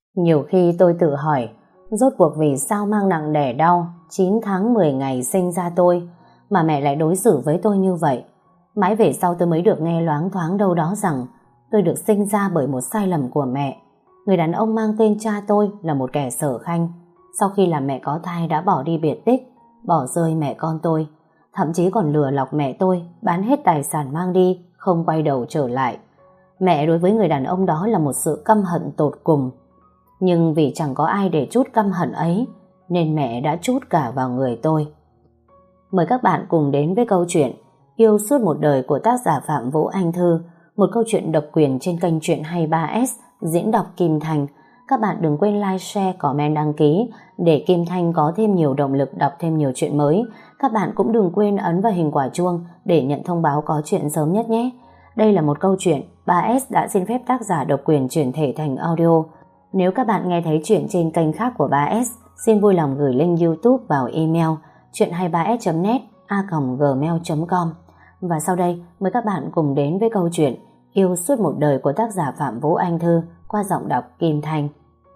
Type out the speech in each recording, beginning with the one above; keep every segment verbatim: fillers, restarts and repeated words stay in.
Nhiều khi tôi tự hỏi, rốt cuộc vì sao mang nặng đẻ đau chín tháng mười ngày sinh ra tôi mà mẹ lại đối xử với tôi như vậy. Mãi về sau tôi mới được nghe loáng thoáng đâu đó rằng tôi được sinh ra bởi một sai lầm của mẹ. Người đàn ông mang tên cha tôi là một kẻ sở khanh. Sau khi làm mẹ có thai đã bỏ đi biệt tích, bỏ rơi mẹ con tôi, thậm chí còn lừa lọc mẹ tôi, bán hết tài sản mang đi, không quay đầu trở lại. Mẹ đối với người đàn ông đó là một sự căm hận tột cùng. Nhưng vì chẳng có ai để trút căm hận ấy, nên mẹ đã trút cả vào người tôi. Mời các bạn cùng đến với câu chuyện Yêu suốt một đời của tác giả Phạm Vũ Anh Thư, một câu chuyện độc quyền trên kênh Truyện hai mươi ba S, diễn đọc Kim Thành. Các bạn đừng quên like, share, comment, đăng ký để Kim Thanh có thêm nhiều động lực đọc thêm nhiều chuyện mới. Các bạn cũng đừng quên ấn vào hình quả chuông để nhận thông báo có chuyện sớm nhất nhé. Đây là một câu chuyện ba S đã xin phép tác giả độc quyền chuyển thể thành audio. Nếu các bạn nghe thấy chuyện trên kênh khác của ba S, xin vui lòng gửi link YouTube vào email chuyện hai mươi ba s chấm net a còng gmail chấm com. Và sau đây, mời các bạn cùng đến với câu chuyện Yêu suốt một đời của tác giả Phạm Vũ Anh Thư qua giọng đọc Kim Thanh.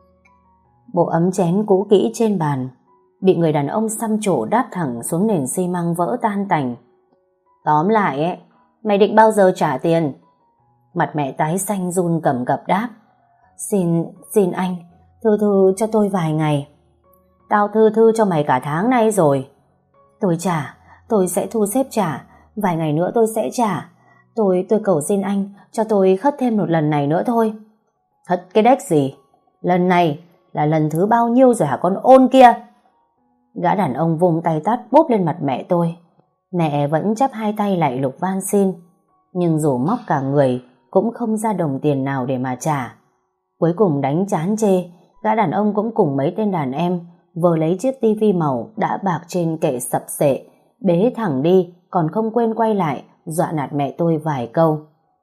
Bộ ấm chén cũ kỹ trên bàn bị người đàn ông xăm trổ đáp thẳng xuống nền xi măng vỡ tan tành. Tóm lại ấy, mày định bao giờ trả tiền? Mặt mẹ tái xanh run cầm cập đáp. Xin, xin anh, thư thư cho tôi vài ngày. Tao thư thư cho mày cả tháng nay rồi. Tôi trả, tôi sẽ thu xếp trả, vài ngày nữa tôi sẽ trả. Tôi, tôi cầu xin anh, cho tôi khất thêm một lần này nữa thôi. Khất cái đếch gì? Lần này là lần thứ bao nhiêu rồi hả con ôn kia? Gã đàn ông vùng tay tát bốp lên mặt mẹ tôi. Mẹ vẫn chắp hai tay lại lục van xin, nhưng dù móc cả người cũng không ra đồng tiền nào để mà trả. Cuối cùng đánh chán chê, gã đàn ông cũng cùng mấy tên đàn em vờ lấy chiếc tivi màu đã bạc trên kệ sập xệ, bế thẳng đi, còn không quên quay lại dọa nạt mẹ tôi vài câu.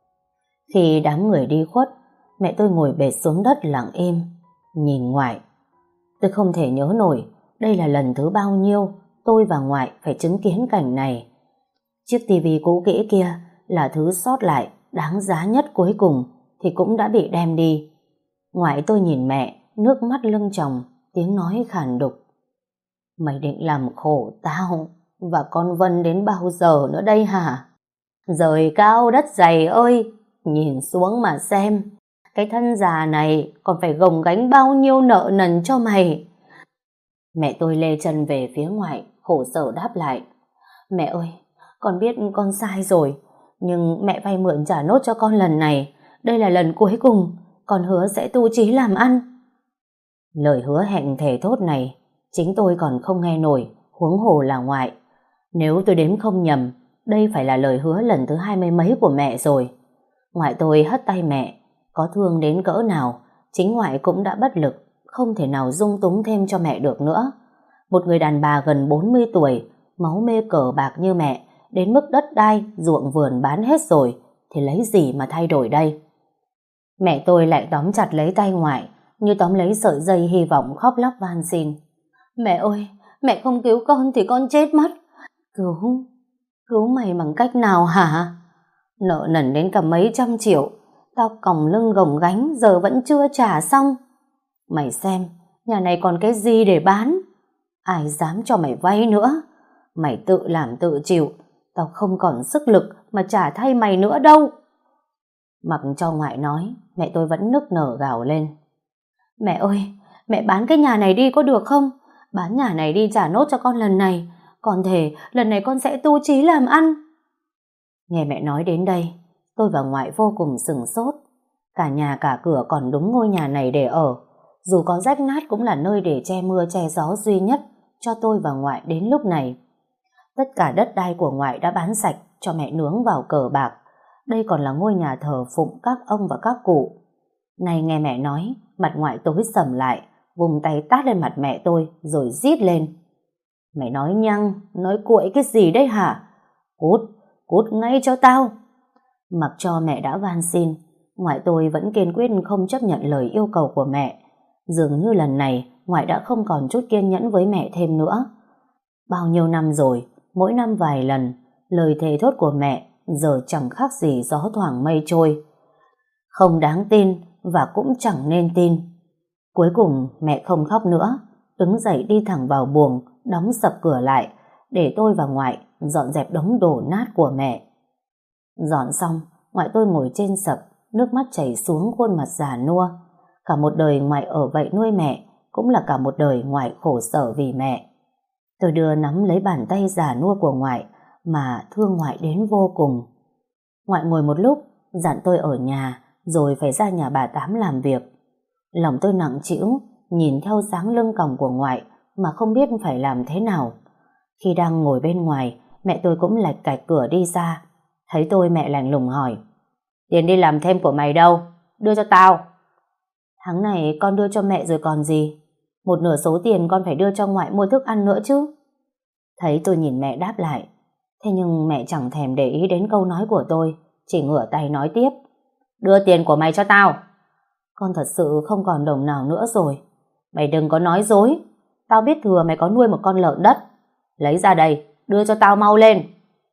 Khi đám người đi khuất, mẹ tôi ngồi bệt xuống đất lặng im, nhìn ngoại. Tôi không thể nhớ nổi đây là lần thứ bao nhiêu tôi và ngoại phải chứng kiến cảnh này. Chiếc tivi cũ kỹ kia là thứ sót lại đáng giá nhất cuối cùng thì cũng đã bị đem đi. Ngoại tôi nhìn mẹ, nước mắt lưng tròng, tiếng nói khàn đục. Mày định làm khổ tao và con Vân đến bao giờ nữa đây hả? Trời cao đất dày ơi, nhìn xuống mà xem, cái thân già này còn phải gồng gánh bao nhiêu nợ nần cho mày. Mẹ tôi lê chân về phía ngoại, khổ sở đáp lại. Mẹ ơi, con biết con sai rồi, nhưng mẹ vay mượn trả nốt cho con lần này. Đây là lần cuối cùng, con hứa sẽ tu chí làm ăn. Lời hứa hẹn thề thốt này chính tôi còn không nghe nổi, huống hồ là ngoại. Nếu tôi đếm không nhầm, đây phải là lời hứa lần thứ hai mươi mấy của mẹ rồi. Ngoại tôi hất tay mẹ, có thương đến cỡ nào, chính ngoại cũng đã bất lực, không thể nào dung túng thêm cho mẹ được nữa. Một người đàn bà gần bốn mươi tuổi, máu mê cờ bạc như mẹ, đến mức đất đai, ruộng vườn bán hết rồi, thì lấy gì mà thay đổi đây? Mẹ tôi lại tóm chặt lấy tay ngoại, như tóm lấy sợi dây hy vọng, khóc lóc van xin. Mẹ ơi, mẹ không cứu con thì con chết mất. Cứu, cứu mày bằng cách nào hả? Nợ nần đến cả mấy trăm triệu, tao còng lưng gồng gánh giờ vẫn chưa trả xong. Mày xem, nhà này còn cái gì để bán? Ai dám cho mày vay nữa? Mày tự làm tự chịu, tao không còn sức lực mà trả thay mày nữa đâu. Mặc cho ngoại nói, mẹ tôi vẫn nức nở gào lên. Mẹ ơi, mẹ bán cái nhà này đi có được không? Bán nhà này đi trả nốt cho con lần này. Con thề lần này con sẽ tu chí làm ăn. Nghe mẹ nói đến đây, tôi và ngoại vô cùng sửng sốt. Cả nhà cả cửa còn đúng ngôi nhà này để ở. Dù có rách nát cũng là nơi để che mưa che gió duy nhất cho tôi và ngoại đến lúc này. Tất cả đất đai của ngoại đã bán sạch cho mẹ nướng vào cờ bạc. Đây còn là ngôi nhà thờ phụng các ông và các cụ. Này nghe mẹ nói, mặt ngoại tối sầm lại, vùng tay tát lên mặt mẹ tôi rồi rít lên. Mày nói nhăng, nói cuội cái gì đấy hả? Cút, cút ngay cho tao. Mặc cho mẹ đã van xin, ngoại tôi vẫn kiên quyết không chấp nhận lời yêu cầu của mẹ. Dường như lần này ngoại đã không còn chút kiên nhẫn với mẹ thêm nữa. Bao nhiêu năm rồi, mỗi năm vài lần, lời thề thốt của mẹ giờ chẳng khác gì gió thoảng mây trôi. Không đáng tin và cũng chẳng nên tin. Cuối cùng mẹ không khóc nữa, đứng dậy đi thẳng vào buồng, đóng sập cửa lại, để tôi và ngoại dọn dẹp đống đổ nát của mẹ. Dọn xong, ngoại tôi ngồi trên sập, nước mắt chảy xuống khuôn mặt già nua. Cả một đời ngoại ở vậy nuôi mẹ, cũng là cả một đời ngoại khổ sở vì mẹ. Tôi đưa nắm lấy bàn tay già nua của ngoại mà thương ngoại đến vô cùng. Ngoại ngồi một lúc, dặn tôi ở nhà, rồi phải ra nhà bà Tám làm việc. Lòng tôi nặng trĩu, nhìn theo dáng lưng còng của ngoại mà không biết phải làm thế nào. Khi đang ngồi bên ngoài, mẹ tôi cũng lạch cạch cửa đi ra. Thấy tôi, mẹ lạnh lùng hỏi: tiền đi làm thêm của mày đâu? Đưa cho tao. Tháng này con đưa cho mẹ rồi còn gì. Một nửa số tiền con phải đưa cho ngoại mua thức ăn nữa chứ. Thấy tôi nhìn mẹ đáp lại. Thế nhưng mẹ chẳng thèm để ý đến câu nói của tôi, chỉ ngửa tay nói tiếp: đưa tiền của mày cho tao. Con thật sự không còn đồng nào nữa rồi. Mày đừng có nói dối. Tao biết thừa mày có nuôi một con lợn đất. Lấy ra đây, đưa cho tao mau lên.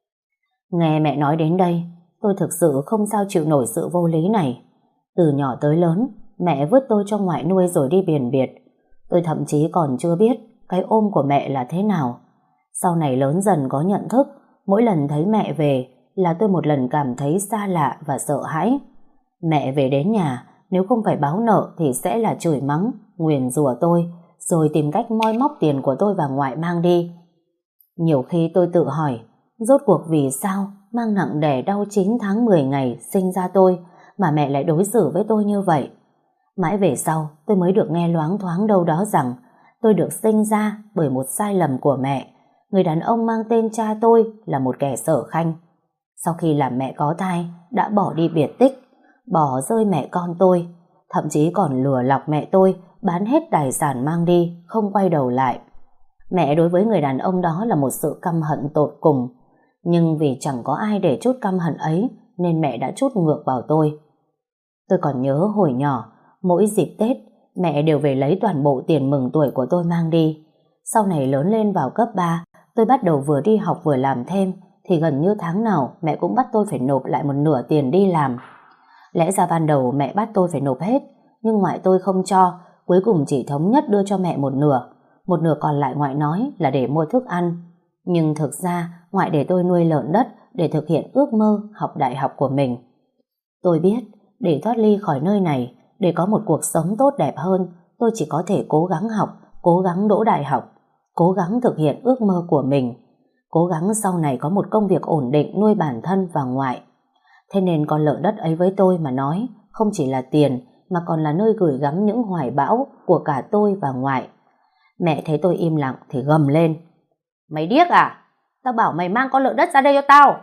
Nghe mẹ nói đến đây, tôi thực sự không sao chịu nổi sự vô lý này. Từ nhỏ tới lớn, mẹ vứt tôi cho ngoại nuôi rồi đi biển biệt. Tôi thậm chí còn chưa biết cái ôm của mẹ là thế nào. Sau này lớn dần có nhận thức, mỗi lần thấy mẹ về là tôi một lần cảm thấy xa lạ và sợ hãi. Mẹ về đến nhà, nếu không phải báo nợ thì sẽ là chửi mắng, nguyền rủa tôi, rồi tìm cách moi móc tiền của tôi và ngoại mang đi. Nhiều khi tôi tự hỏi, rốt cuộc vì sao mang nặng đẻ đau chín tháng mười ngày sinh ra tôi mà mẹ lại đối xử với tôi như vậy. Mãi về sau tôi mới được nghe loáng thoáng đâu đó rằng tôi được sinh ra bởi một sai lầm của mẹ. Người đàn ông mang tên cha tôi là một kẻ sở khanh. Sau khi làm mẹ có thai đã bỏ đi biệt tích, bỏ rơi mẹ con tôi, thậm chí còn lừa lọc mẹ tôi bán hết tài sản mang đi, không quay đầu lại. Mẹ đối với người đàn ông đó là một sự căm hận tột cùng. Nhưng vì chẳng có ai để trút căm hận ấy nên mẹ đã trút ngược vào tôi. Tôi còn nhớ hồi nhỏ, mỗi dịp Tết mẹ đều về lấy toàn bộ tiền mừng tuổi của tôi mang đi. Sau này lớn lên vào cấp ba, tôi bắt đầu vừa đi học vừa làm thêm, thì gần như tháng nào mẹ cũng bắt tôi phải nộp lại một nửa tiền đi làm. Lẽ ra ban đầu mẹ bắt tôi phải nộp hết, nhưng ngoại tôi không cho, cuối cùng chỉ thống nhất đưa cho mẹ một nửa. Một nửa còn lại ngoại nói là để mua thức ăn. Nhưng thực ra ngoại để tôi nuôi lợn đất để thực hiện ước mơ học đại học của mình. Tôi biết để thoát ly khỏi nơi này, để có một cuộc sống tốt đẹp hơn, tôi chỉ có thể cố gắng học, cố gắng đỗ đại học, cố gắng thực hiện ước mơ của mình, cố gắng sau này có một công việc ổn định nuôi bản thân và ngoại. Thế nên con lợn đất ấy với tôi mà nói không chỉ là tiền mà còn là nơi gửi gắm những hoài bão của cả tôi và ngoại. Mẹ thấy tôi im lặng thì gầm lên: mày điếc à? Tao bảo mày mang con lợn đất ra đây cho tao.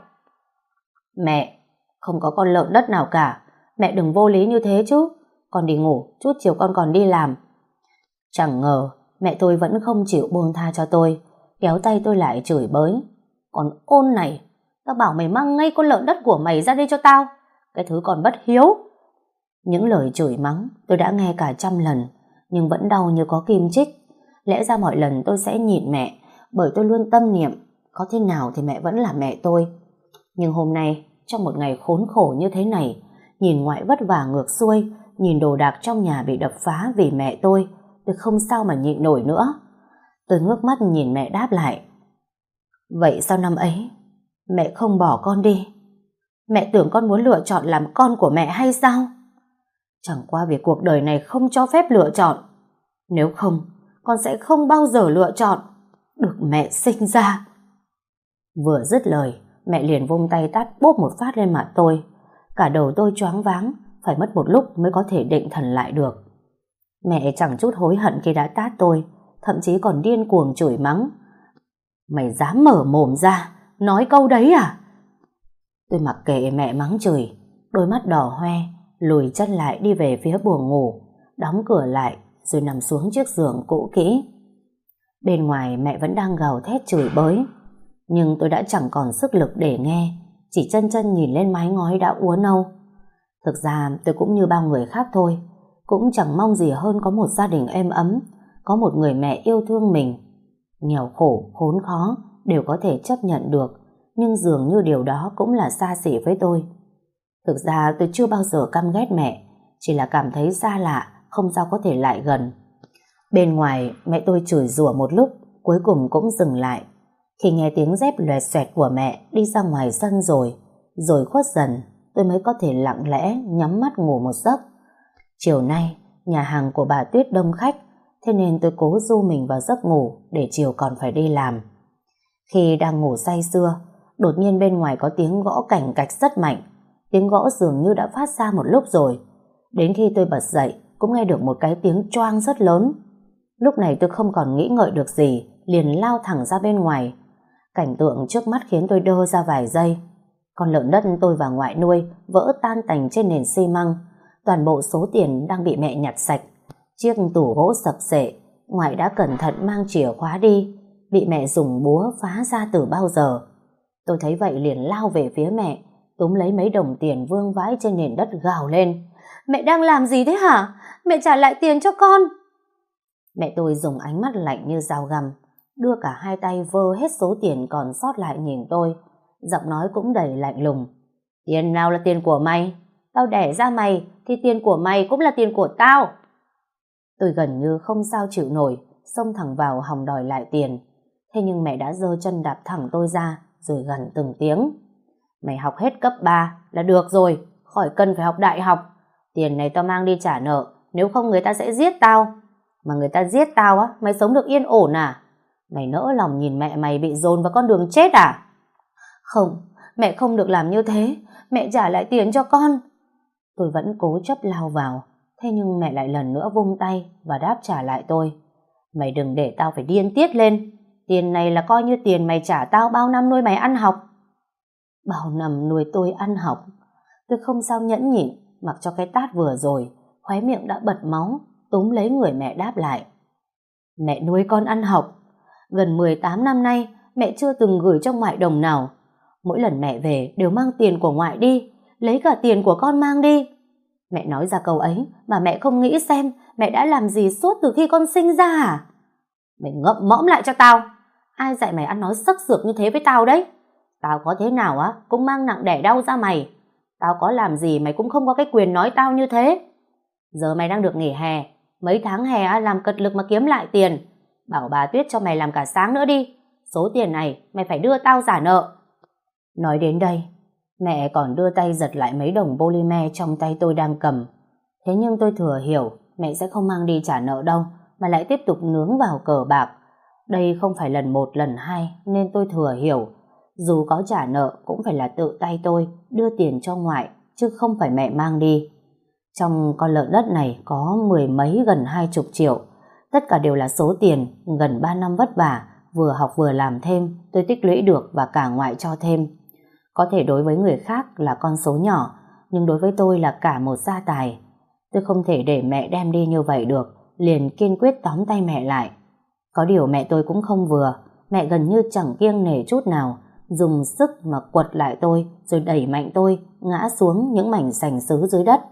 Mẹ, không có con lợn đất nào cả. Mẹ đừng vô lý như thế chứ. Con đi ngủ, chút chiều con còn đi làm. Chẳng ngờ mẹ tôi vẫn không chịu buông tha cho tôi, kéo tay tôi lại chửi bới: còn ôn này, tao bảo mày mang ngay con lợn đất của mày ra đây cho tao, cái thứ còn bất hiếu. Những lời chửi mắng tôi đã nghe cả trăm lần, nhưng vẫn đau như có kim chích. Lẽ ra mọi lần tôi sẽ nhịn mẹ, bởi tôi luôn tâm niệm có thế nào thì mẹ vẫn là mẹ tôi. Nhưng hôm nay, trong một ngày khốn khổ như thế này, nhìn ngoại vất vả ngược xuôi, nhìn đồ đạc trong nhà bị đập phá vì mẹ tôi, tôi không sao mà nhịn nổi nữa. Tôi ngước mắt nhìn mẹ đáp lại: vậy sao năm ấy mẹ không bỏ con đi? Mẹ tưởng con muốn lựa chọn làm con của mẹ hay sao? Chẳng qua vì cuộc đời này không cho phép lựa chọn. Nếu không, con sẽ không bao giờ lựa chọn được mẹ sinh ra. Vừa dứt lời, mẹ liền vung tay tát bốp một phát lên mặt tôi. Cả đầu tôi choáng váng, phải mất một lúc mới có thể định thần lại được. Mẹ chẳng chút hối hận khi đã tát tôi, thậm chí còn điên cuồng chửi mắng: mày dám mở mồm ra nói câu đấy à? Tôi mặc kệ mẹ mắng chửi, đôi mắt đỏ hoe, lùi chân lại đi về phía buồng ngủ, đóng cửa lại rồi nằm xuống chiếc giường cũ kỹ. Bên ngoài mẹ vẫn đang gào thét chửi bới, nhưng tôi đã chẳng còn sức lực để nghe, chỉ chân chân nhìn lên mái ngói đã úa nâu. Thực ra tôi cũng như bao người khác thôi, cũng chẳng mong gì hơn có một gia đình êm ấm, có một người mẹ yêu thương mình. Nghèo khổ, khốn khó đều có thể chấp nhận được, nhưng dường như điều đó cũng là xa xỉ với tôi. Thực ra tôi chưa bao giờ căm ghét mẹ, chỉ là cảm thấy xa lạ, không sao có thể lại gần. Bên ngoài mẹ tôi chửi rủa một lúc, cuối cùng cũng dừng lại. Khi nghe tiếng dép loẹt xoẹt của mẹ đi ra ngoài sân rồi, rồi khuất dần, tôi mới có thể lặng lẽ nhắm mắt ngủ một giấc. Chiều nay, nhà hàng của bà Tuyết đông khách, thế nên tôi cố du mình vào giấc ngủ để chiều còn phải đi làm. Khi đang ngủ say sưa, đột nhiên bên ngoài có tiếng gõ cành cạch rất mạnh. Tiếng gõ dường như đã phát ra một lúc rồi. Đến khi tôi bật dậy, cũng nghe được một cái tiếng choang rất lớn. Lúc này tôi không còn nghĩ ngợi được gì, liền lao thẳng ra bên ngoài. Cảnh tượng trước mắt khiến tôi đơ ra vài giây. Con lợn đất tôi và ngoại nuôi vỡ tan tành trên nền xi măng. Toàn bộ số tiền đang bị mẹ nhặt sạch. Chiếc tủ gỗ sập xệ, ngoại đã cẩn thận mang chìa khóa đi, bị mẹ dùng búa phá ra từ bao giờ. Tôi thấy vậy liền lao về phía mẹ, túm lấy mấy đồng tiền vương vãi trên nền đất gào lên: "Mẹ đang làm gì thế hả? Mẹ trả lại tiền cho con!" Mẹ tôi dùng ánh mắt lạnh như dao găm, đưa cả hai tay vơ hết số tiền còn sót lại nhìn tôi, giọng nói cũng đầy lạnh lùng: "Tiền nào là tiền của mày? Tao đẻ ra mày thì tiền của mày cũng là tiền của tao." Tôi gần như không sao chịu nổi, xông thẳng vào hòng đòi lại tiền. Thế nhưng mẹ đã giơ chân đạp thẳng tôi ra, rồi gằn từng tiếng: "Mày học hết cấp ba là được rồi, khỏi cần phải học đại học. Tiền này tao mang đi trả nợ, nếu không người ta sẽ giết tao. Mà người ta giết tao á, mày sống được yên ổn à? Mày nỡ lòng nhìn mẹ mày bị dồn vào con đường chết à?" "Không, mẹ không được làm như thế, mẹ trả lại tiền cho con." Tôi vẫn cố chấp lao vào, thế nhưng mẹ lại lần nữa vung tay và đáp trả lại tôi: "Mày đừng để tao phải điên tiết lên. Tiền này là coi như tiền mày trả tao bao năm nuôi mày ăn học." Bao năm nuôi tôi ăn học. Tôi không sao nhẫn nhịn, mặc cho cái tát vừa rồi, khóe miệng đã bật máu, túm lấy người mẹ đáp lại: "Mẹ nuôi con ăn học. Gần mười tám năm nay mẹ chưa từng gửi cho ngoại đồng nào. Mỗi lần mẹ về đều mang tiền của ngoại đi, lấy cả tiền của con mang đi." Mẹ nói ra câu ấy mà mẹ không nghĩ xem mẹ đã làm gì suốt từ khi con sinh ra à? "Mày ngậm mõm lại cho tao. Ai dạy mày ăn nói sắc sược như thế với tao đấy? Tao có thế nào á cũng mang nặng đẻ đau ra mày. Tao có làm gì mày cũng không có cái quyền nói tao như thế. Giờ mày đang được nghỉ hè, mấy tháng hè á, làm cật lực mà kiếm lại tiền. Bảo bà Tuyết cho mày làm cả sáng nữa đi. Số tiền này mày phải đưa tao trả nợ." Nói đến đây, mẹ còn đưa tay giật lại mấy đồng polymer trong tay tôi đang cầm. Thế nhưng tôi thừa hiểu mẹ sẽ không mang đi trả nợ đâu, mà lại tiếp tục nướng vào cờ bạc. Đây không phải lần một lần hai, nên tôi thừa hiểu dù có trả nợ cũng phải là tự tay tôi đưa tiền cho ngoại, chứ không phải mẹ mang đi. Trong con lợn đất này có mười mấy gần hai chục triệu. Tất cả đều là số tiền gần ba năm vất vả, vừa học vừa làm thêm, tôi tích lũy được và cả ngoại cho thêm. Có thể đối với người khác là con số nhỏ, nhưng đối với tôi là cả một gia tài. Tôi không thể để mẹ đem đi như vậy được, liền kiên quyết tóm tay mẹ lại. Có điều mẹ tôi cũng không vừa, mẹ gần như chẳng kiêng nể chút nào, dùng sức mà quật lại tôi, rồi đẩy mạnh tôi ngã xuống những mảnh sành sứ dưới đất.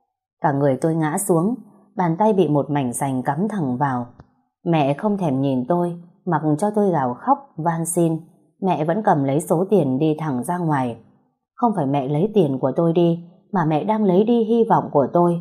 Cả người tôi ngã xuống, bàn tay bị một mảnh sành cắm thẳng vào. Mẹ không thèm nhìn tôi, mặc cho tôi gào khóc van xin. Mẹ vẫn cầm lấy số tiền đi thẳng ra ngoài. Không phải mẹ lấy tiền của tôi đi, mà mẹ đang lấy đi hy vọng của tôi.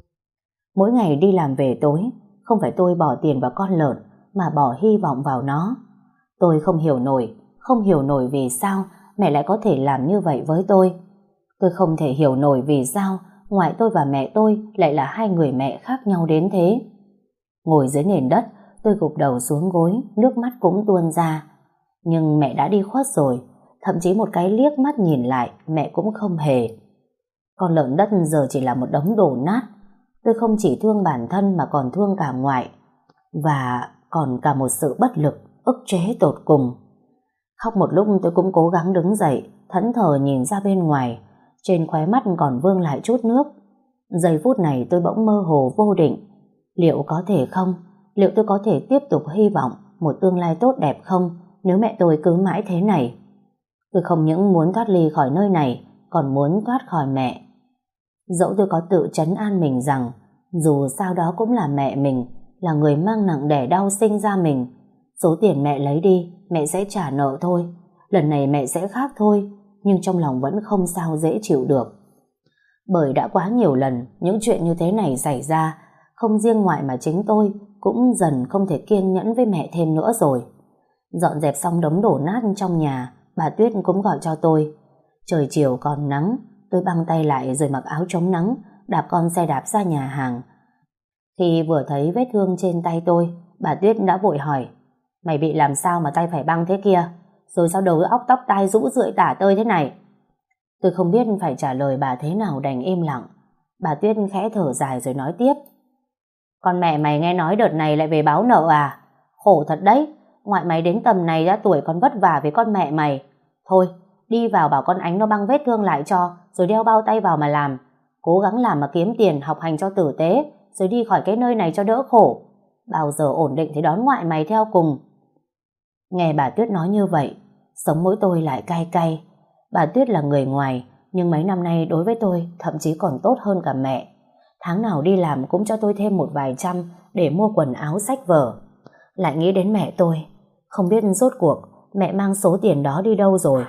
Mỗi ngày đi làm về tối, không phải tôi bỏ tiền vào con lợn, mà bỏ hy vọng vào nó. Tôi không hiểu nổi, không hiểu nổi vì sao mẹ lại có thể làm như vậy với tôi. Tôi không thể hiểu nổi vì sao ngoại tôi và mẹ tôi lại là hai người mẹ khác nhau đến thế. Ngồi dưới nền đất, tôi gục đầu xuống gối, nước mắt cũng tuôn ra. Nhưng mẹ đã đi khuất rồi, thậm chí một cái liếc mắt nhìn lại mẹ cũng không hề. Con lợn đất giờ chỉ là một đống đổ nát. Tôi không chỉ thương bản thân mà còn thương cả ngoại, và còn cả một sự bất lực, ức chế tột cùng. Khóc một lúc tôi cũng cố gắng đứng dậy, thẫn thờ nhìn ra bên ngoài, trên khóe mắt còn vương lại chút nước. Giây phút này tôi bỗng mơ hồ vô định. Liệu có thể không? Liệu tôi có thể tiếp tục hy vọng một tương lai tốt đẹp không, nếu mẹ tôi cứ mãi thế này? Tôi không những muốn thoát ly khỏi nơi này, còn muốn thoát khỏi mẹ. Dẫu tôi có tự trấn an mình rằng dù sao đó cũng là mẹ mình, là người mang nặng đẻ đau sinh ra mình. Số tiền mẹ lấy đi, mẹ sẽ trả nợ thôi. Lần này mẹ sẽ khác thôi, nhưng trong lòng vẫn không sao dễ chịu được. Bởi đã quá nhiều lần những chuyện như thế này xảy ra, Không riêng ngoại mà chính tôi cũng dần không thể kiên nhẫn với mẹ thêm nữa rồi. Dọn dẹp xong đống đổ nát trong nhà, bà Tuyết cũng gọi cho tôi. Trời chiều còn nắng, tôi băng tay lại rồi mặc áo chống nắng, đạp con xe đạp ra nhà hàng. Khi vừa thấy vết thương trên tay tôi, bà Tuyết đã vội hỏi: mày bị làm sao mà tay phải băng thế kia? Rồi sao đầu óc tóc tai rũ rượi tả tơi thế này? Tôi không biết phải trả lời bà thế nào, đành im lặng. Bà Tuyết khẽ thở dài rồi nói tiếp: con mẹ mày nghe nói đợt này lại về báo nợ à? Khổ thật đấy, ngoại mày đến tầm này đã tuổi còn vất vả với con mẹ mày. Thôi, đi vào bảo con Ánh nó băng vết thương lại cho, rồi đeo bao tay vào mà làm. Cố gắng làm mà kiếm tiền học hành cho tử tế, rồi đi khỏi cái nơi này cho đỡ khổ. Bao giờ ổn định thì đón ngoại mày theo cùng. Nghe bà Tuyết nói như vậy, sống mũi tôi lại cay cay. Bà Tuyết là người ngoài, nhưng mấy năm nay đối với tôi thậm chí còn tốt hơn cả mẹ. Tháng nào đi làm cũng cho tôi thêm một vài trăm để mua quần áo sách vở. Lại nghĩ đến mẹ tôi, không biết rốt cuộc mẹ mang số tiền đó đi đâu rồi.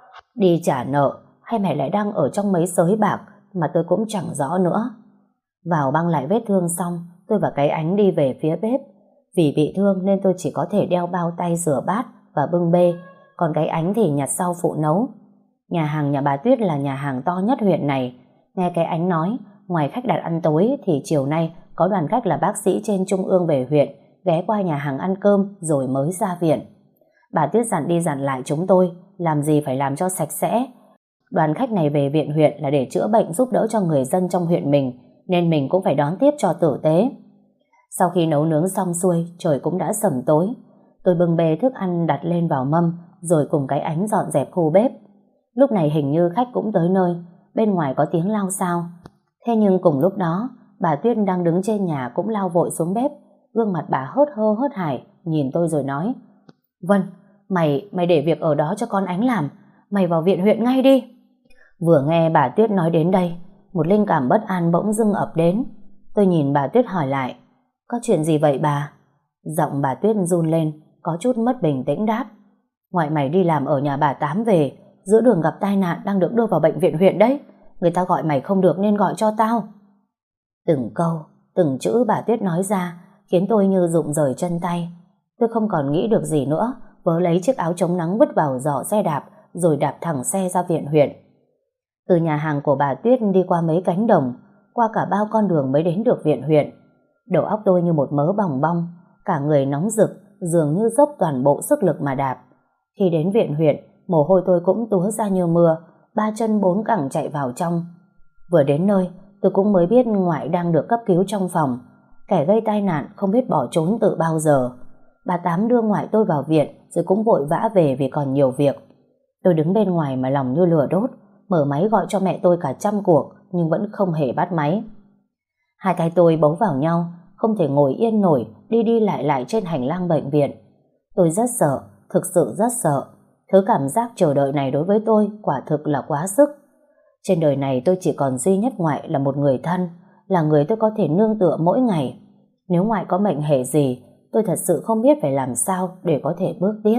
Đi trả nợ hay mẹ lại đang ở trong mấy sới bạc mà tôi cũng chẳng rõ nữa. Vào băng lại vết thương xong, tôi và cái Ánh đi về phía bếp. Vì bị thương nên tôi chỉ có thể đeo bao tay rửa bát và bưng bê, còn cái Ánh thì nhặt rau phụ nấu. Nhà hàng nhà bà Tuyết là nhà hàng to nhất huyện này. Nghe cái Ánh nói, ngoài khách đặt ăn tối thì chiều nay có đoàn khách là bác sĩ trên trung ương về huyện, ghé qua nhà hàng ăn cơm rồi mới ra viện. Bà Tuyết dặn đi dặn lại chúng tôi, làm gì phải làm cho sạch sẽ. Đoàn khách này về viện huyện là để chữa bệnh giúp đỡ cho người dân trong huyện mình, nên mình cũng phải đón tiếp cho tử tế. Sau khi nấu nướng xong xuôi, trời cũng đã sẩm tối. Tôi bưng bê thức ăn đặt lên vào mâm, rồi cùng cái Ánh dọn dẹp khu bếp. Lúc này hình như khách cũng tới nơi, bên ngoài có tiếng lao xao. Thế nhưng cùng lúc đó, bà Tuyết đang đứng trên nhà cũng lao vội xuống bếp. Gương mặt bà hớt hơ hớt hải, nhìn tôi rồi nói: Vân, mày, mày để việc ở đó cho con Ánh làm. Mày vào viện huyện ngay đi. Vừa nghe bà Tuyết nói đến đây, một linh cảm bất an bỗng dưng ập đến. Tôi nhìn bà Tuyết hỏi lại: có chuyện gì vậy bà? Giọng bà Tuyết run lên, có chút mất bình tĩnh đáp: ngoại mày đi làm ở nhà bà Tám về, giữa đường gặp tai nạn đang được đưa vào bệnh viện huyện đấy. Người ta gọi mày không được nên gọi cho tao. Từng câu, từng chữ bà Tuyết nói ra khiến tôi như rụng rời chân tay. Tôi không còn nghĩ được gì nữa, vớ lấy chiếc áo chống nắng vứt vào giỏ xe đạp rồi đạp thẳng xe ra viện huyện. Từ nhà hàng của bà Tuyết đi qua mấy cánh đồng, qua cả bao con đường mới đến được viện huyện. Đầu óc tôi như một mớ bòng bong, cả người nóng rực, dường như dốc toàn bộ sức lực mà đạp. Khi đến viện huyện, mồ hôi tôi cũng túa ra như mưa, ba chân bốn cẳng chạy vào trong. Vừa đến nơi, tôi cũng mới biết ngoại đang được cấp cứu trong phòng. Kẻ gây tai nạn không biết bỏ trốn từ bao giờ. Bà Tám đưa ngoại tôi vào viện rồi cũng vội vã về vì còn nhiều việc. Tôi đứng bên ngoài mà lòng như lửa đốt, mở máy gọi cho mẹ tôi cả trăm cuộc nhưng vẫn không hề bắt máy. Hai tay tôi bấu vào nhau, không thể ngồi yên nổi, đi đi lại lại trên hành lang bệnh viện. Tôi rất sợ, thực sự rất sợ. Thứ cảm giác chờ đợi này đối với tôi quả thực là quá sức. Trên đời này tôi chỉ còn duy nhất ngoại là một người thân, là người tôi có thể nương tựa mỗi ngày. Nếu ngoại có mệnh hệ gì, tôi thật sự không biết phải làm sao để có thể bước tiếp.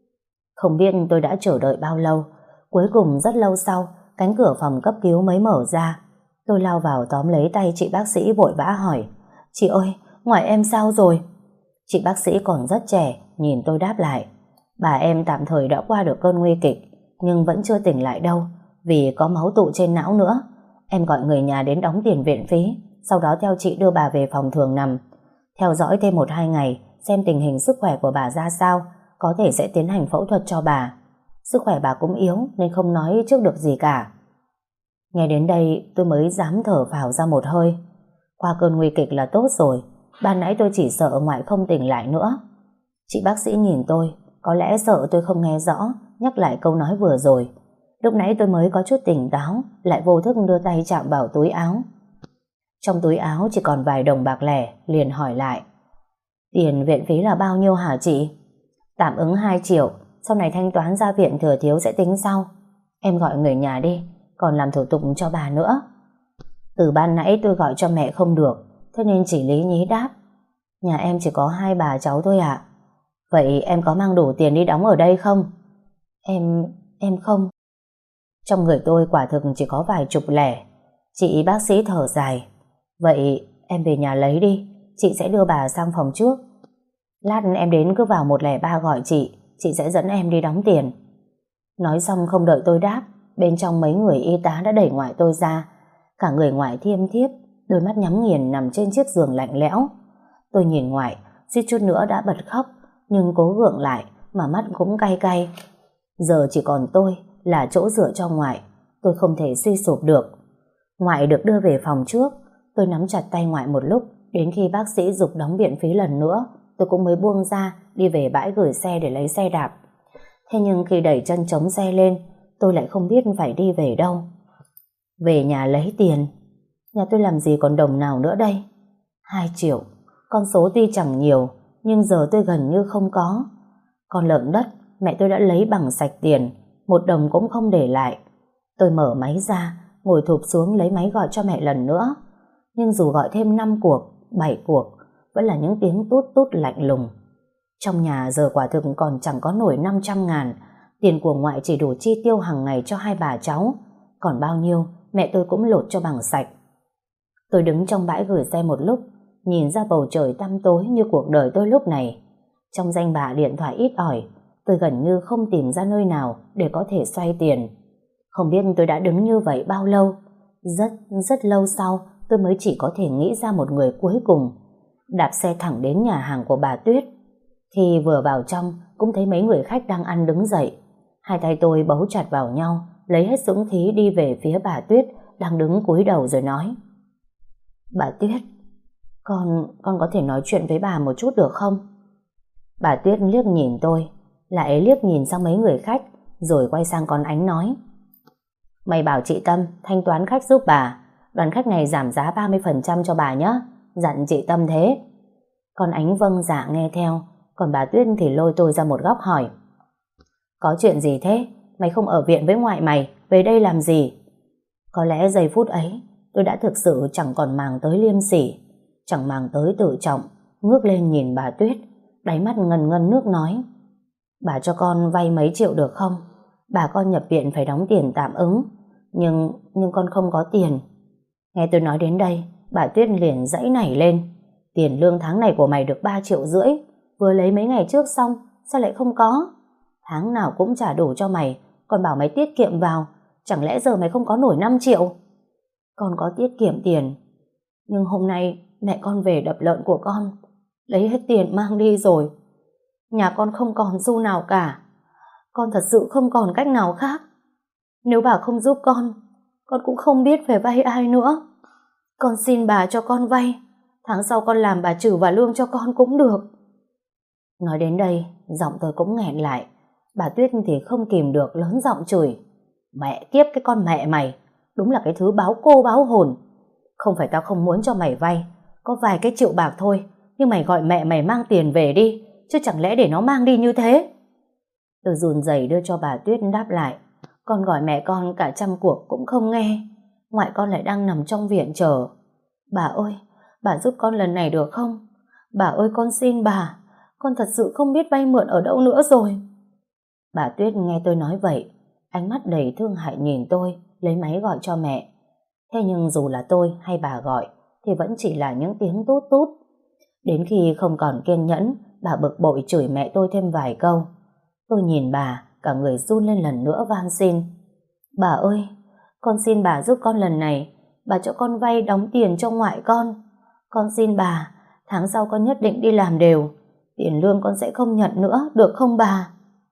Không biết tôi đã chờ đợi bao lâu. Cuối cùng rất lâu sau, cánh cửa phòng cấp cứu mới mở ra. Tôi lao vào tóm lấy tay chị bác sĩ vội vã hỏi: chị ơi, ngoại em sao rồi? Chị bác sĩ còn rất trẻ, nhìn tôi đáp lại: bà em tạm thời đã qua được cơn nguy kịch, nhưng vẫn chưa tỉnh lại đâu, vì có máu tụ trên não nữa. Em gọi người nhà đến đóng tiền viện phí, sau đó theo chị đưa bà về phòng thường nằm, theo dõi thêm một hai ngày xem tình hình sức khỏe của bà ra sao, có thể sẽ tiến hành phẫu thuật cho bà. Sức khỏe bà cũng yếu nên không nói trước được gì cả. Nghe đến đây tôi mới dám thở phào ra một hơi. Qua cơn nguy kịch là tốt rồi, ban nãy tôi chỉ sợ ngoại không tỉnh lại nữa. Chị bác sĩ nhìn tôi, có lẽ sợ tôi không nghe rõ, nhắc lại câu nói vừa rồi. Lúc nãy tôi mới có chút tỉnh táo, lại vô thức đưa tay chạm vào túi áo. Trong túi áo chỉ còn vài đồng bạc lẻ, liền hỏi lại: tiền viện phí là bao nhiêu hả chị? Tạm ứng hai triệu, sau này thanh toán ra viện thừa thiếu sẽ tính sau. Em gọi người nhà đi, còn làm thủ tục cho bà nữa. Từ ban nãy tôi gọi cho mẹ không được, thế nên chỉ lý nhí đáp: nhà em chỉ có hai bà cháu thôi ạ. Vậy em có mang đủ tiền đi đóng ở đây không? Em... em không. Trong người tôi quả thực chỉ có vài chục lẻ. Chị bác sĩ thở dài: vậy em về nhà lấy đi, chị sẽ đưa bà sang phòng trước. Lát em đến cứ vào một không ba gọi chị, chị sẽ dẫn em đi đóng tiền. Nói xong không đợi tôi đáp, bên trong mấy người y tá đã đẩy ngoại tôi ra. Cả người ngoại thiêm thiếp, đôi mắt nhắm nghiền nằm trên chiếc giường lạnh lẽo. Tôi nhìn ngoại, suýt chút nữa đã bật khóc, nhưng cố gượng lại mà mắt cũng cay cay. Giờ chỉ còn tôi là chỗ dựa cho ngoại, tôi không thể suy sụp được. Ngoại được đưa về phòng trước, tôi nắm chặt tay ngoại một lúc, đến khi bác sĩ giục đóng viện phí lần nữa, tôi cũng mới buông ra đi về bãi gửi xe để lấy xe đạp. Thế nhưng khi đẩy chân chống xe lên, tôi lại không biết phải đi về đâu. Về nhà lấy tiền. Nhà tôi làm gì còn đồng nào nữa đây? Hai triệu. Con số tuy chẳng nhiều, nhưng giờ tôi gần như không có. Con lợn đất, mẹ tôi đã lấy bằng sạch tiền, một đồng cũng không để lại. Tôi mở máy ra, ngồi thụp xuống lấy máy gọi cho mẹ lần nữa. Nhưng dù gọi thêm năm cuộc, bảy cuộc, vẫn là những tiếng tút tút lạnh lùng. Trong nhà giờ quả thực còn chẳng có nổi năm trăm ngàn. Tiền của ngoại chỉ đủ chi tiêu hàng ngày cho hai bà cháu, còn bao nhiêu mẹ tôi cũng lột cho bằng sạch. Tôi đứng trong bãi gửi xe một lúc, nhìn ra bầu trời tăm tối như cuộc đời tôi lúc này. Trong danh bạ điện thoại ít ỏi, tôi gần như không tìm ra nơi nào để có thể xoay tiền. Không biết tôi đã đứng như vậy bao lâu. Rất, rất lâu sau, tôi mới chỉ có thể nghĩ ra một người cuối cùng. Đạp xe thẳng đến nhà hàng của bà Tuyết. Khi vừa vào trong, cũng thấy mấy người khách đang ăn đứng dậy. Hai tay tôi bấu chặt vào nhau, lấy hết dũng khí đi về phía bà Tuyết đang đứng cúi đầu rồi nói: Bà Tuyết, con, con có thể nói chuyện với bà một chút được không? Bà Tuyết liếc nhìn tôi, lại liếc nhìn sang mấy người khách, rồi quay sang con Ánh nói: Mày bảo chị Tâm thanh toán khách giúp bà, đoàn khách này giảm giá ba mươi phần trăm cho bà nhé, dặn chị Tâm thế. Con Ánh vâng dạ nghe theo, còn bà Tuyết thì lôi tôi ra một góc hỏi: Có chuyện gì thế? Mày không ở viện với ngoại mày, về đây làm gì? Có lẽ giây phút ấy tôi đã thực sự chẳng còn màng tới liêm sỉ, chẳng màng tới tự trọng, ngước lên nhìn bà Tuyết, đáy mắt ngần ngân nước nói: Bà cho con vay mấy triệu được không? Bà con nhập viện phải đóng tiền tạm ứng, nhưng nhưng con không có tiền. Nghe tôi nói đến đây, bà Tuyết liền giãy nảy lên: Tiền lương tháng này của mày được ba triệu rưỡi, vừa lấy mấy ngày trước xong, sao lại không có? Tháng nào cũng trả đủ cho mày, còn bảo mày tiết kiệm vào, chẳng lẽ giờ mày không có nổi năm triệu? Con có tiết kiệm tiền, nhưng hôm nay mẹ con về đập lợn của con, lấy hết tiền mang đi rồi. Nhà con không còn xu nào cả, con thật sự không còn cách nào khác. Nếu bà không giúp con, con cũng không biết phải vay ai nữa. Con xin bà cho con vay, tháng sau con làm bà trừ vào lương cho con cũng được. Nói đến đây, giọng tôi cũng nghẹn lại. Bà Tuyết thì không kìm được lớn giọng chửi: Mẹ kiếp cái con mẹ mày, đúng là cái thứ báo cô báo hồn. Không phải tao không muốn cho mày vay, có vài cái triệu bạc thôi, nhưng mày gọi mẹ mày mang tiền về đi, chứ chẳng lẽ để nó mang đi như thế? Tôi run rẩy đưa cho bà Tuyết đáp lại: Con gọi mẹ con cả trăm cuộc cũng không nghe, ngoại con lại đang nằm trong viện chờ. Bà ơi, bà giúp con lần này được không? Bà ơi, con xin bà, con thật sự không biết vay mượn ở đâu nữa rồi. Bà Tuyết nghe tôi nói vậy, ánh mắt đầy thương hại nhìn tôi, lấy máy gọi cho mẹ. Thế nhưng dù là tôi hay bà gọi thì vẫn chỉ là những tiếng tút tút. Đến khi không còn kiên nhẫn, bà bực bội chửi mẹ tôi thêm vài câu. Tôi nhìn bà, cả người run lên lần nữa van xin: Bà ơi, con xin bà giúp con lần này, bà cho con vay đóng tiền cho ngoại con. Con xin bà, tháng sau con nhất định đi làm đều, tiền lương con sẽ không nhận nữa, được không bà?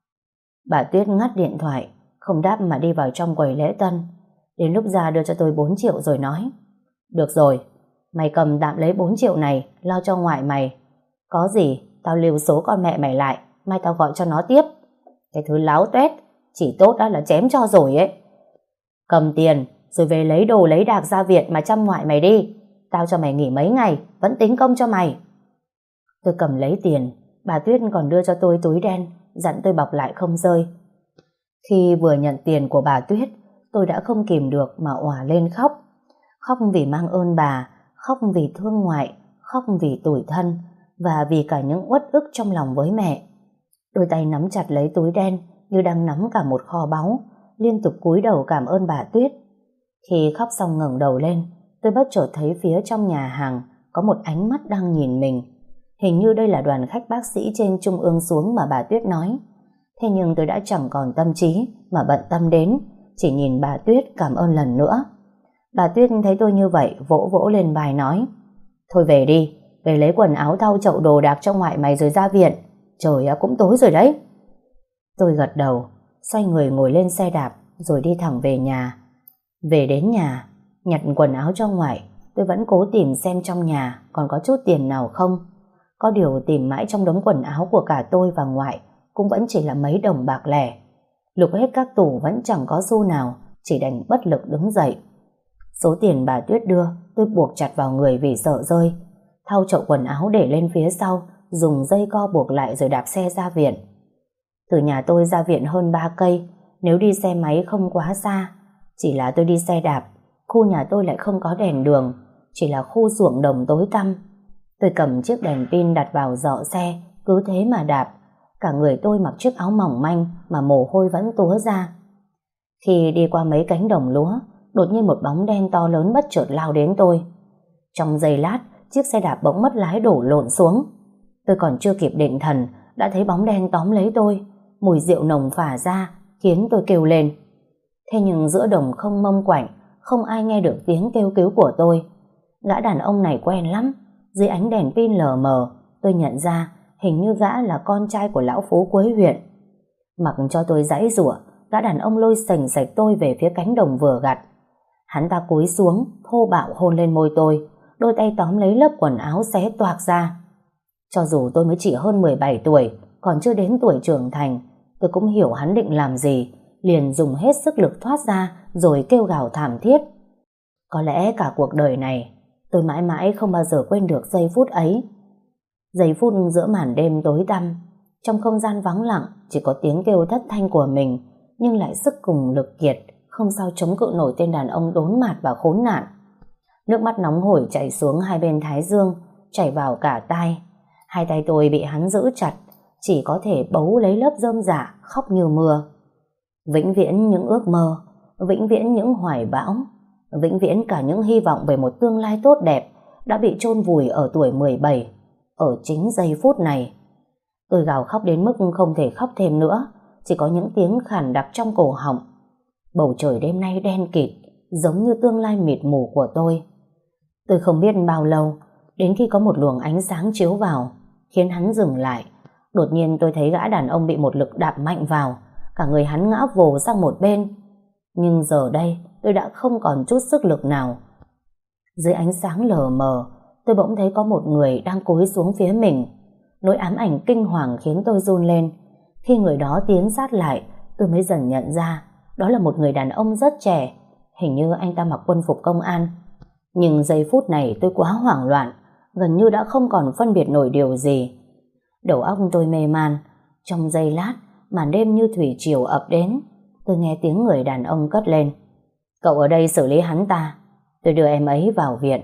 Bà Tuyết ngắt điện thoại, không đáp mà đi vào trong quầy lễ tân. Đến lúc ra đưa cho tôi bốn triệu rồi nói: Được rồi, mày cầm tạm lấy bốn triệu này, lo cho ngoại mày. Có gì, tao lưu số con mẹ mày lại, mai tao gọi cho nó tiếp. Cái thứ láo tuét, chỉ tốt đã là chém cho rồi ấy. Cầm tiền, rồi về lấy đồ lấy đạc ra viện mà chăm ngoại mày đi. Tao cho mày nghỉ mấy ngày, vẫn tính công cho mày. Tôi cầm lấy tiền, bà Tuyết còn đưa cho tôi túi đen, dặn tôi bọc lại không rơi. Khi vừa nhận tiền của bà Tuyết, tôi đã không kìm được mà òa lên khóc. Khóc vì mang ơn bà, khóc vì thương ngoại, khóc vì tủi thân, và vì cả những uất ức trong lòng với mẹ. Đôi tay nắm chặt lấy túi đen như đang nắm cả một kho báu, liên tục cúi đầu cảm ơn bà Tuyết. Khi khóc xong ngẩng đầu lên, tôi bất chợt thấy phía trong nhà hàng có một ánh mắt đang nhìn mình. Hình như đây là đoàn khách bác sĩ trên trung ương xuống mà bà Tuyết nói. Thế nhưng tôi đã chẳng còn tâm trí mà bận tâm đến, chỉ nhìn bà Tuyết cảm ơn lần nữa. Bà Tuyết thấy tôi như vậy, vỗ vỗ lên vai nói: Thôi về đi, về lấy quần áo thau chậu đồ đạc trong ngoại mày rồi ra viện. Trời á, cũng tối rồi đấy. Tôi gật đầu, xoay người ngồi lên xe đạp rồi đi thẳng về nhà. Về đến nhà, nhặt quần áo cho ngoại, tôi vẫn cố tìm xem trong nhà còn có chút tiền nào không. Có điều tìm mãi trong đống quần áo của cả tôi và ngoại cũng vẫn chỉ là mấy đồng bạc lẻ. Lục hết các tủ vẫn chẳng có xu nào, chỉ đành bất lực đứng dậy. Số tiền bà Tuyết đưa tôi buộc chặt vào người vì sợ rơi. Thau chậu quần áo để lên phía sau, dùng dây co buộc lại rồi đạp xe ra viện. Từ nhà tôi ra viện hơn ba cây, nếu đi xe máy không quá xa. Chỉ là tôi đi xe đạp, khu nhà tôi lại không có đèn đường, chỉ là khu ruộng đồng tối tăm. Tôi cầm chiếc đèn pin đặt vào giỏ xe, cứ thế mà đạp. Cả người tôi mặc chiếc áo mỏng manh mà mồ hôi vẫn túa ra. Khi đi qua mấy cánh đồng lúa, đột nhiên một bóng đen to lớn bất chợt lao đến tôi. Trong giây lát, chiếc xe đạp bỗng mất lái đổ lộn xuống. Tôi còn chưa kịp định thần, đã thấy bóng đen tóm lấy tôi. Mùi rượu nồng phả ra, khiến tôi kêu lên. Thế nhưng giữa đồng không mông quạnh, không ai nghe được tiếng kêu cứu của tôi. Gã đàn ông này quen lắm. Dưới ánh đèn pin lờ mờ, tôi nhận ra hình như gã là con trai của lão Phú Quế huyện. Mặc cho tôi giãy giụa, gã đàn ông lôi sành sạch tôi về phía cánh đồng vừa gặt. Hắn ta cúi xuống, thô bạo hôn lên môi tôi, đôi tay tóm lấy lớp quần áo xé toạc ra. Cho dù tôi mới chỉ hơn mười bảy tuổi, còn chưa đến tuổi trưởng thành, tôi cũng hiểu hắn định làm gì, liền dùng hết sức lực thoát ra rồi kêu gào thảm thiết. Có lẽ cả cuộc đời này tôi mãi mãi không bao giờ quên được giây phút ấy. Giây phút giữa màn đêm tối tăm, trong không gian vắng lặng chỉ có tiếng kêu thất thanh của mình, nhưng lại sức cùng lực kiệt, không sao chống cự nổi tên đàn ông đốn mạt và khốn nạn. Nước mắt nóng hổi chảy xuống hai bên thái dương, chảy vào cả tai. Hai tay tôi bị hắn giữ chặt, chỉ có thể bấu lấy lớp rơm rạ, khóc như mưa. Vĩnh viễn những ước mơ, vĩnh viễn những hoài bão, vĩnh viễn cả những hy vọng về một tương lai tốt đẹp đã bị chôn vùi ở tuổi mười bảy, ở chính giây phút này. Tôi gào khóc đến mức không thể khóc thêm nữa, chỉ có những tiếng khàn đặc trong cổ họng. Bầu trời đêm nay đen kịt, giống như tương lai mịt mù của tôi. Tôi không biết bao lâu, đến khi có một luồng ánh sáng chiếu vào, khiến hắn dừng lại. Đột nhiên tôi thấy gã đàn ông bị một lực đạp mạnh vào, cả người hắn ngã vồ sang một bên. Nhưng giờ đây, tôi đã không còn chút sức lực nào. Dưới ánh sáng lờ mờ, tôi bỗng thấy có một người đang cúi xuống phía mình. Nỗi ám ảnh kinh hoàng khiến tôi run lên. Khi người đó tiến sát lại, tôi mới dần nhận ra đó là một người đàn ông rất trẻ. Hình như anh ta mặc quân phục công an. Nhưng giây phút này tôi quá hoảng loạn, gần như đã không còn phân biệt nổi điều gì. Đầu óc tôi mê man. Trong giây lát, màn đêm như thủy triều ập đến. Tôi nghe tiếng người đàn ông cất lên: Cậu ở đây xử lý hắn ta, tôi đưa em ấy vào viện.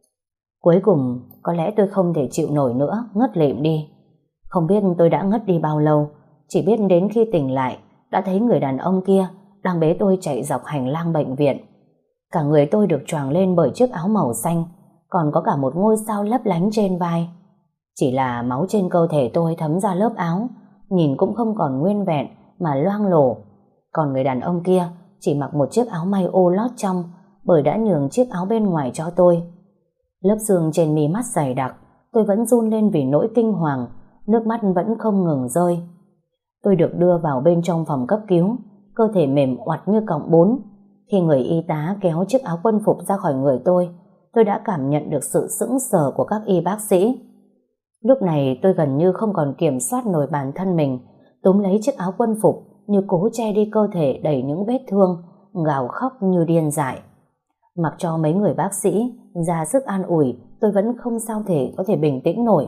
Cuối cùng, có lẽ tôi không thể chịu nổi nữa, ngất lịm đi. Không biết tôi đã ngất đi bao lâu, chỉ biết đến khi tỉnh lại, đã thấy người đàn ông kia đang bế tôi chạy dọc hành lang bệnh viện. Cả người tôi được choàng lên bởi chiếc áo màu xanh, còn có cả một ngôi sao lấp lánh trên vai. Chỉ là máu trên cơ thể tôi thấm ra lớp áo, nhìn cũng không còn nguyên vẹn mà loang lổ. Còn người đàn ông kia chỉ mặc một chiếc áo may ô lót trong, bởi đã nhường chiếc áo bên ngoài cho tôi. Lớp xương trên mí mắt dày đặc, tôi vẫn run lên vì nỗi kinh hoàng, nước mắt vẫn không ngừng rơi. Tôi được đưa vào bên trong phòng cấp cứu, cơ thể mềm oặt như cọng bún. Khi người y tá kéo chiếc áo quân phục ra khỏi người tôi, tôi đã cảm nhận được sự sững sờ của các y bác sĩ. Lúc này tôi gần như không còn kiểm soát nổi bản thân mình, túm lấy chiếc áo quân phục như cố che đi cơ thể đầy những vết thương, gào khóc như điên dại. Mặc cho mấy người bác sĩ ra sức an ủi, tôi vẫn không sao thể có thể bình tĩnh nổi.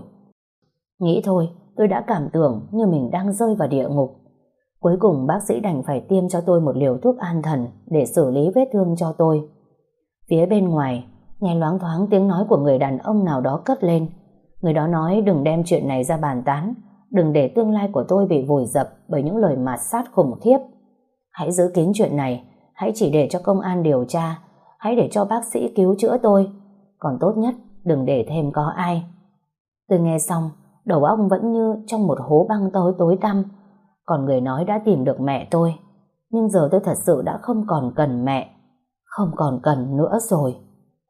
Nghĩ thôi, tôi đã cảm tưởng như mình đang rơi vào địa ngục. Cuối cùng bác sĩ đành phải tiêm cho tôi một liều thuốc an thần để xử lý vết thương cho tôi. Phía bên ngoài, nghe loáng thoáng tiếng nói của người đàn ông nào đó cất lên. Người đó nói đừng đem chuyện này ra bàn tán, đừng để tương lai của tôi bị vùi dập bởi những lời mạt sát khủng khiếp. Hãy giữ kín chuyện này, hãy chỉ để cho công an điều tra, hãy để cho bác sĩ cứu chữa tôi. Còn tốt nhất đừng để thêm có ai. Tôi nghe xong, đầu óc vẫn như trong một hố băng tối tối tăm. Còn người nói đã tìm được mẹ tôi, nhưng giờ tôi thật sự đã không còn cần mẹ, không còn cần nữa rồi.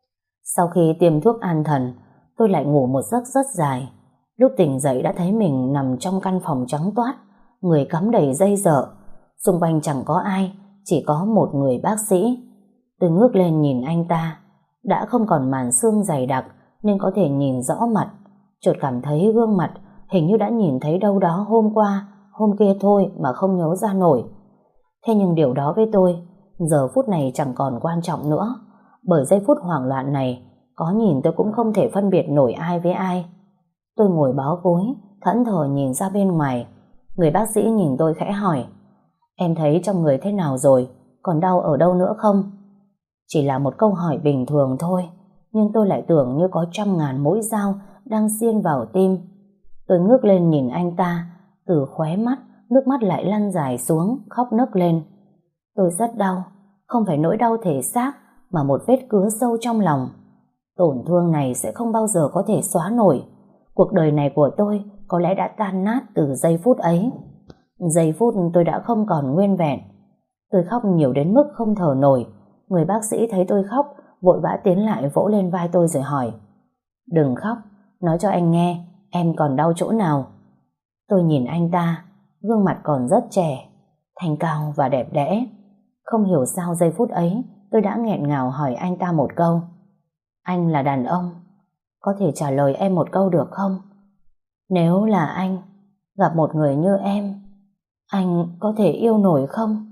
Sau khi tiêm thuốc an thần, tôi lại ngủ một giấc rất dài. Lúc tỉnh dậy đã thấy mình nằm trong căn phòng trắng toát, người cắm đầy dây dợ. Xung quanh chẳng có ai, chỉ có một người bác sĩ. Tôi ngước lên nhìn anh ta. Đã không còn màn sương dày đặc nên có thể nhìn rõ mặt. Chợt cảm thấy gương mặt hình như đã nhìn thấy đâu đó hôm qua, hôm kia thôi mà không nhớ ra nổi. Thế nhưng điều đó với tôi giờ phút này chẳng còn quan trọng nữa. Bởi giây phút hoảng loạn này, có nhìn tôi cũng không thể phân biệt nổi ai với ai. Tôi ngồi bó gối, thẫn thờ nhìn ra bên ngoài. Người bác sĩ nhìn tôi khẽ hỏi: "Em thấy trong người thế nào rồi? Còn đau ở đâu nữa không?" Chỉ là một câu hỏi bình thường thôi, nhưng tôi lại tưởng như có trăm ngàn mũi dao đang xiên vào tim. Tôi ngước lên nhìn anh ta, từ khóe mắt, nước mắt lại lăn dài xuống, khóc nấc lên. Tôi rất đau, không phải nỗi đau thể xác, mà một vết cứa sâu trong lòng. Tổn thương này sẽ không bao giờ có thể xóa nổi. Cuộc đời này của tôi có lẽ đã tan nát từ giây phút ấy. Giây phút tôi đã không còn nguyên vẹn. Tôi khóc nhiều đến mức không thở nổi. Người bác sĩ thấy tôi khóc, vội vã tiến lại vỗ lên vai tôi rồi hỏi: "Đừng khóc, nói cho anh nghe, em còn đau chỗ nào?" Tôi nhìn anh ta, gương mặt còn rất trẻ, thanh cao và đẹp đẽ. Không hiểu sao giây phút ấy tôi đã nghẹn ngào hỏi anh ta một câu: "Anh là đàn ông, có thể trả lời em một câu được không? Nếu là anh gặp một người như em, anh có thể yêu nổi không?"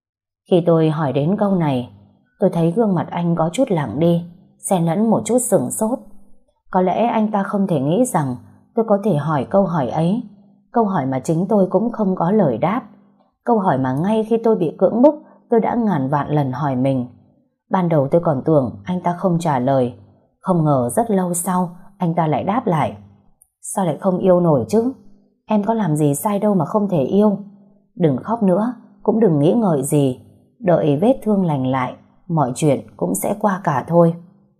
Khi tôi hỏi đến câu này, tôi thấy gương mặt anh có chút lặng đi, xen lẫn một chút sửng sốt. Có lẽ anh ta không thể nghĩ rằng tôi có thể hỏi câu hỏi ấy, câu hỏi mà chính tôi cũng không có lời đáp, câu hỏi mà ngay khi tôi bị cưỡng bức tôi đã ngàn vạn lần hỏi mình. Ban đầu tôi còn tưởng anh ta không trả lời, không ngờ rất lâu sau anh ta lại đáp lại: "Sao lại không yêu nổi chứ? Em có làm gì sai đâu mà không thể yêu. Đừng khóc nữa, cũng đừng nghĩ ngợi gì. Đợi vết thương lành lại, mọi chuyện cũng sẽ qua cả thôi."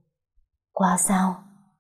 Qua sao?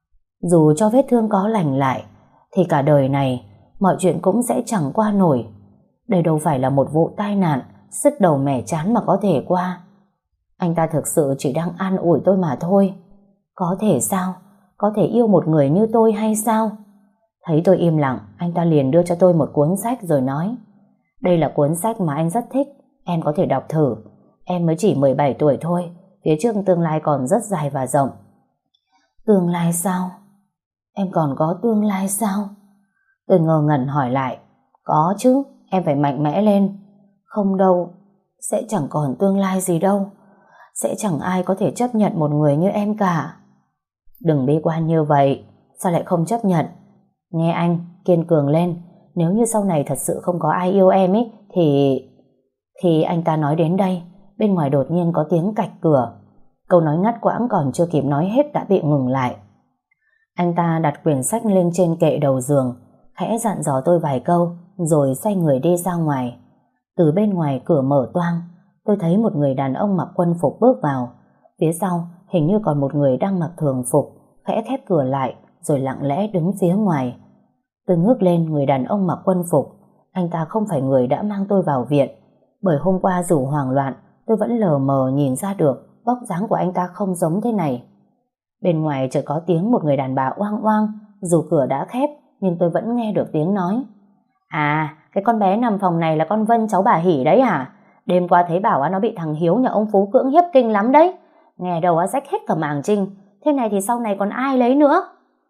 Dù cho vết thương có lành lại, thì cả đời này mọi chuyện cũng sẽ chẳng qua nổi. Đây đâu phải là một vụ tai nạn sứt đầu mẻ trán mà có thể qua. Anh ta thực sự chỉ đang an ủi tôi mà thôi. Có thể sao? Có thể yêu một người như tôi hay sao? Thấy tôi im lặng, anh ta liền đưa cho tôi một cuốn sách rồi nói: "Đây là cuốn sách mà anh rất thích, em có thể đọc thử. Em mới chỉ mười bảy tuổi thôi, phía trước tương lai còn rất dài và rộng." Tương lai sao? Em còn có tương lai sao? Tôi ngơ ngẩn hỏi lại: "Có chứ, em phải mạnh mẽ lên." "Không đâu, sẽ chẳng còn tương lai gì đâu. Sẽ chẳng ai có thể chấp nhận một người như em cả." "Đừng bi quan như vậy, sao lại không chấp nhận? Nghe anh, kiên cường lên. Nếu như sau này thật sự không có ai yêu em ấy, thì..." Khi anh ta nói đến đây, bên ngoài đột nhiên có tiếng cạch cửa. Câu nói ngắt quãng còn chưa kịp nói hết đã bị ngừng lại. Anh ta đặt quyển sách lên trên kệ đầu giường, khẽ dặn dò tôi vài câu, rồi xoay người đi ra ngoài. Từ bên ngoài cửa mở toang, tôi thấy một người đàn ông mặc quân phục bước vào. Phía sau hình như còn một người đang mặc thường phục, khẽ khép cửa lại rồi lặng lẽ đứng phía ngoài. Tôi ngước lên, người đàn ông mặc quân phục, anh ta không phải người đã mang tôi vào viện. Bởi hôm qua dù hoảng loạn, tôi vẫn lờ mờ nhìn ra được vóc dáng của anh ta không giống thế này. Bên ngoài chợt có tiếng một người đàn bà oang oang, dù cửa đã khép nhưng tôi vẫn nghe được tiếng nói: "À, cái con bé nằm phòng này là con Vân cháu bà Hỷ đấy hả? Đêm qua thấy bảo nó bị thằng Hiếu nhà ông Phú cưỡng hiếp kinh lắm đấy. Nghe đầu rách hết cả màng trinh. Thế này thì sau này còn ai lấy nữa?"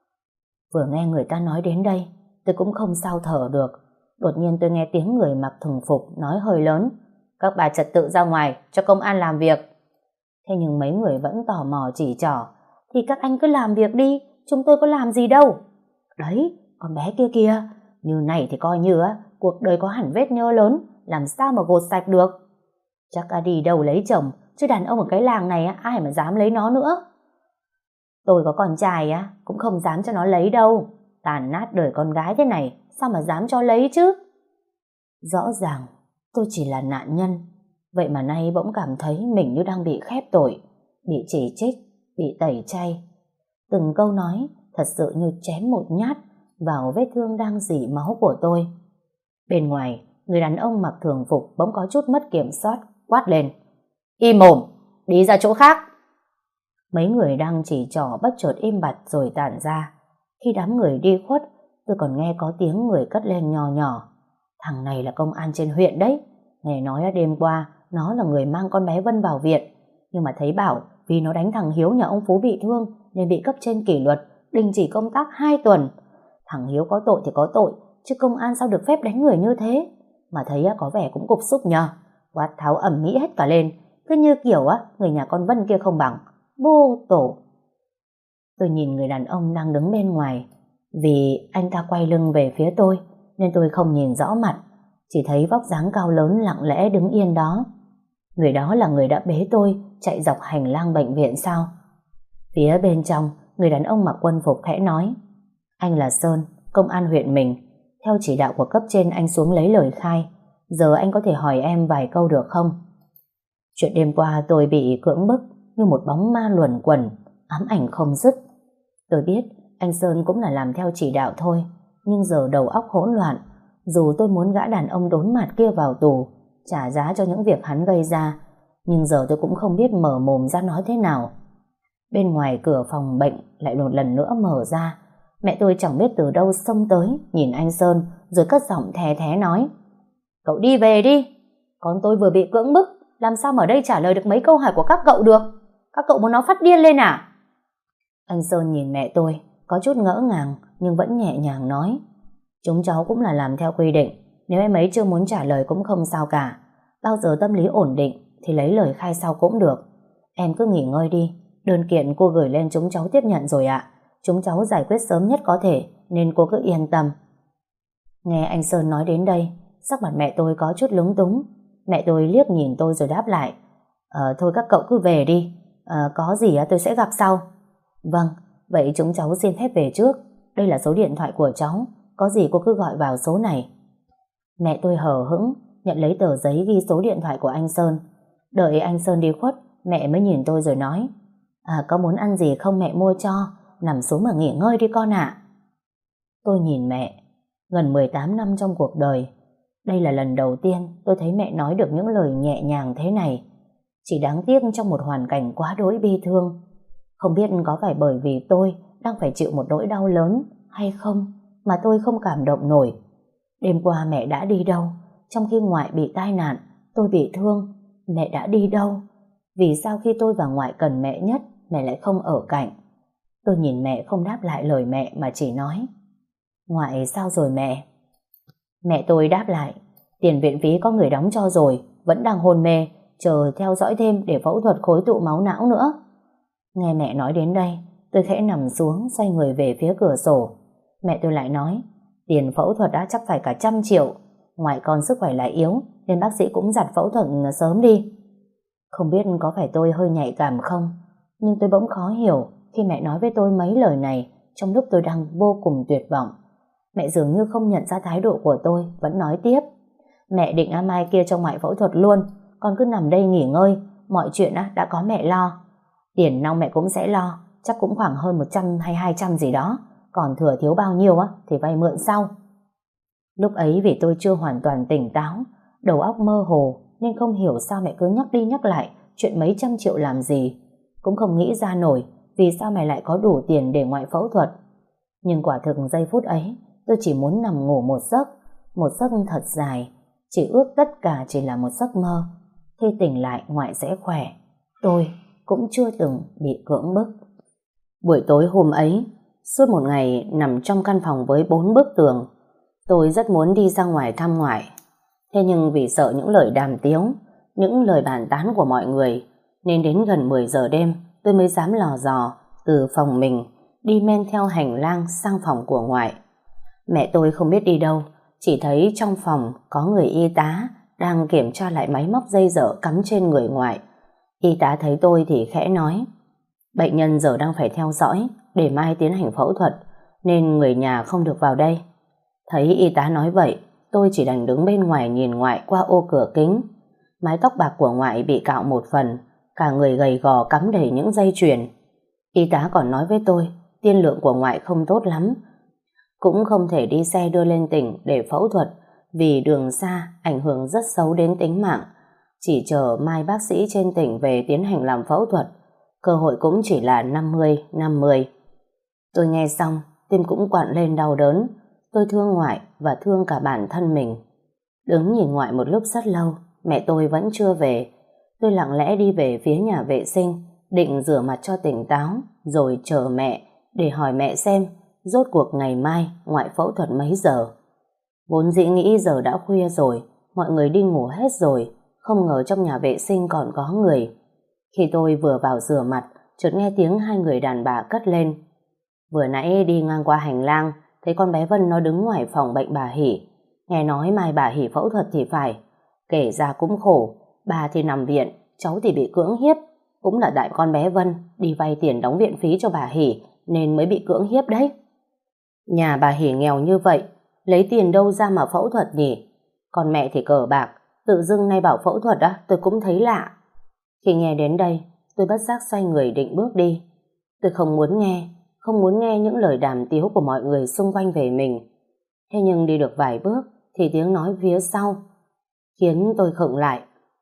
Vừa nghe người ta nói đến đây, tôi cũng không sao thở được. Đột nhiên tôi nghe tiếng người mặc thường phục nói hơi lớn: "Các bà trật tự ra ngoài, cho công an làm việc." Thế nhưng mấy người vẫn tò mò chỉ trỏ: "Thì các anh cứ làm việc đi, chúng tôi có làm gì đâu." "Đấy, con bé kia kìa, như này thì coi như á, cuộc đời có hẳn vết nhơ lớn, làm sao mà gột sạch được. Chắc à đi đâu lấy chồng, chứ đàn ông ở cái làng này á, ai mà dám lấy nó nữa. Tôi có con trai á, cũng không dám cho nó lấy đâu. Tàn nát đời con gái thế này, sao mà dám cho lấy chứ." Rõ ràng tôi chỉ là nạn nhân, vậy mà nay bỗng cảm thấy mình như đang bị khép tội, bị chỉ trích, bị tẩy chay. Từng câu nói thật sự như chém một nhát vào vết thương đang rỉ máu của tôi. Bên ngoài, người đàn ông mặc thường phục bỗng có chút mất kiểm soát, quát lên: Im mồm, đi ra chỗ khác. Mấy người đang chỉ trỏ bất chợt im bặt rồi tản ra. Khi đám người đi khuất, tôi còn nghe có tiếng người cất lên nhỏ nhỏ: Thằng này là công an trên huyện đấy. Nghe nói đêm qua nó là người mang con bé Vân vào viện, nhưng mà thấy bảo vì nó đánh thằng Hiếu nhà ông Phú bị thương nên bị cấp trên kỷ luật, đình chỉ công tác hai tuần. Thằng Hiếu có tội thì có tội, chứ công an sao được phép đánh người như thế? Mà thấy có vẻ cũng cục xúc nhờ. Quát tháo ẩm mỹ hết cả lên, cứ như kiểu á người nhà con Vân kia không bằng. Bô tổ. Tôi nhìn người đàn ông đang đứng bên ngoài. Vì anh ta quay lưng về phía tôi nên tôi không nhìn rõ mặt, chỉ thấy vóc dáng cao lớn lặng lẽ đứng yên đó. Người đó là người đã bế tôi chạy dọc hành lang bệnh viện sao? Phía bên trong, người đàn ông mặc quân phục khẽ nói: Anh là Sơn, công an huyện mình. Theo chỉ đạo của cấp trên anh xuống lấy lời khai. Giờ anh có thể hỏi em vài câu được không? Chuyện đêm qua tôi bị cưỡng bức như một bóng ma luẩn quẩn, ám ảnh không dứt. Tôi biết anh Sơn cũng là làm theo chỉ đạo thôi, nhưng giờ đầu óc hỗn loạn. Dù tôi muốn gã đàn ông đốn mặt kia vào tù, trả giá cho những việc hắn gây ra, nhưng giờ tôi cũng không biết mở mồm ra nói thế nào. Bên ngoài cửa phòng bệnh lại một lần nữa mở ra. Mẹ tôi chẳng biết từ đâu xông tới, nhìn anh Sơn rồi cất giọng thè thé nói: Cậu đi về đi, con tôi vừa bị cưỡng bức, làm sao mà ở đây trả lời được mấy câu hỏi của các cậu được? Các cậu muốn nó phát điên lên à? Anh Sơn nhìn mẹ tôi có chút ngỡ ngàng nhưng vẫn nhẹ nhàng nói: Chúng cháu cũng là làm theo quy định, nếu em ấy chưa muốn trả lời cũng không sao cả. Bao giờ tâm lý ổn định thì lấy lời khai sau cũng được. Em cứ nghỉ ngơi đi, đơn kiện cô gửi lên chúng cháu tiếp nhận rồi ạ. Chúng cháu giải quyết sớm nhất có thể, nên cô cứ yên tâm. Nghe anh Sơn nói đến đây, sắc mặt mẹ tôi có chút lúng túng. Mẹ tôi liếc nhìn tôi rồi đáp lại: Ờ, thôi các cậu cứ về đi, ờ, có gì tôi sẽ gặp sau. Vâng, vậy chúng cháu xin phép về trước. Đây là số điện thoại của cháu, có gì cô cứ gọi vào số này. Mẹ tôi hờ hững nhận lấy tờ giấy ghi số điện thoại của anh Sơn. Đợi anh Sơn đi khuất, mẹ mới nhìn tôi rồi nói: À, có muốn ăn gì không mẹ mua cho, nằm xuống mà nghỉ ngơi đi con ạ. Tôi nhìn mẹ. Gần mười tám năm trong cuộc đời, đây là lần đầu tiên tôi thấy mẹ nói được những lời nhẹ nhàng thế này. Chỉ đáng tiếc trong một hoàn cảnh quá đỗi bi thương. Không biết có phải bởi vì tôi đang phải chịu một nỗi đau lớn hay không mà tôi không cảm động nổi. Đêm qua mẹ đã đi đâu? Trong khi ngoại bị tai nạn, tôi bị thương, mẹ đã đi đâu? Vì sao khi tôi và ngoại cần mẹ nhất, mẹ lại không ở cạnh? Tôi nhìn mẹ không đáp lại lời mẹ mà chỉ nói: Ngoại sao rồi mẹ? Mẹ tôi đáp lại: Tiền viện phí có người đóng cho rồi, vẫn đang hôn mê, chờ theo dõi thêm để phẫu thuật khối tụ máu não nữa. Nghe mẹ nói đến đây, tôi khẽ nằm xuống, xoay người về phía cửa sổ. Mẹ tôi lại nói: Tiền phẫu thuật đã chắc phải cả trăm triệu. Ngoại con sức khỏe lại yếu, nên bác sĩ cũng dặn phẫu thuật sớm đi. Không biết có phải tôi hơi nhạy cảm không, nhưng tôi bỗng khó hiểu khi mẹ nói với tôi mấy lời này trong lúc tôi đang vô cùng tuyệt vọng. Mẹ dường như không nhận ra thái độ của tôi, vẫn nói tiếp: Mẹ định mai kia cho ngoại phẫu thuật luôn, con cứ nằm đây nghỉ ngơi, mọi chuyện đã có mẹ lo. Tiền nong mẹ cũng sẽ lo, chắc cũng khoảng hơn một trăm hay hai trăm gì đó, còn thừa thiếu bao nhiêu á thì vay mượn sau. Lúc ấy vì tôi chưa hoàn toàn tỉnh táo, đầu óc mơ hồ nên không hiểu sao mẹ cứ nhắc đi nhắc lại chuyện mấy trăm triệu làm gì. Cũng không nghĩ ra nổi vì sao mẹ lại có đủ tiền để ngoại phẫu thuật. Nhưng quả thực giây phút ấy tôi chỉ muốn nằm ngủ một giấc, một giấc thật dài, chỉ ước tất cả chỉ là một giấc mơ. Khi tỉnh lại ngoại sẽ khỏe. Tôi cũng chưa từng bị cưỡng bức. Buổi tối hôm ấy, suốt một ngày nằm trong căn phòng với bốn bức tường, tôi rất muốn đi ra ngoài thăm ngoại. Thế nhưng vì sợ những lời đàm tiếu, những lời bàn tán của mọi người, nên đến gần mười giờ đêm tôi mới dám lò dò từ phòng mình đi men theo hành lang sang phòng của ngoại. Mẹ tôi không biết đi đâu, chỉ thấy trong phòng có người y tá đang kiểm tra lại máy móc dây dở cắm trên người ngoại. Y tá thấy tôi thì khẽ nói: Bệnh nhân giờ đang phải theo dõi để mai tiến hành phẫu thuật, nên người nhà không được vào đây. Thấy y tá nói vậy, tôi chỉ đành đứng bên ngoài nhìn ngoại qua ô cửa kính. Mái tóc bạc của ngoại bị cạo một phần, cả người gầy gò cắm đầy những dây chuyền. Y tá còn nói với tôi tiên lượng của ngoại không tốt lắm. Cũng không thể đi xe đưa lên tỉnh để phẫu thuật vì đường xa ảnh hưởng rất xấu đến tính mạng. Chỉ chờ mai bác sĩ trên tỉnh về tiến hành làm phẫu thuật, cơ hội cũng chỉ là năm mươi năm mươi. Tôi nghe xong, tim cũng quặn lên đau đớn. Tôi thương ngoại và thương cả bản thân mình. Đứng nhìn ngoại một lúc rất lâu, mẹ tôi vẫn chưa về. Tôi lặng lẽ đi về phía nhà vệ sinh, định rửa mặt cho tỉnh táo, rồi chờ mẹ để hỏi mẹ xem rốt cuộc ngày mai ngoại phẫu thuật mấy giờ. Vốn dĩ nghĩ giờ đã khuya rồi, mọi người đi ngủ hết rồi, không ngờ trong nhà vệ sinh còn có người. Khi tôi vừa vào rửa mặt, chợt nghe tiếng hai người đàn bà cất lên. Vừa nãy đi ngang qua hành lang, thấy con bé Vân nó đứng ngoài phòng bệnh bà Hỷ. Nghe nói mai bà Hỷ phẫu thuật thì phải. Kể ra cũng khổ, bà thì nằm viện, cháu thì bị cưỡng hiếp. Cũng là tại con bé Vân đi vay tiền đóng viện phí cho bà Hỷ nên mới bị cưỡng hiếp đấy. Nhà bà Hỷ nghèo như vậy, lấy tiền đâu ra mà phẫu thuật nhỉ? Còn mẹ thì cờ bạc, tự dưng nay bảo phẫu thuật á, tôi cũng thấy lạ. Khi nghe đến đây, tôi bất giác xoay người định bước đi. Tôi không muốn nghe, không muốn nghe những lời đàm tiếu của mọi người xung quanh về mình. Thế nhưng đi được vài bước thì tiếng nói phía sau khiến tôi khựng lại.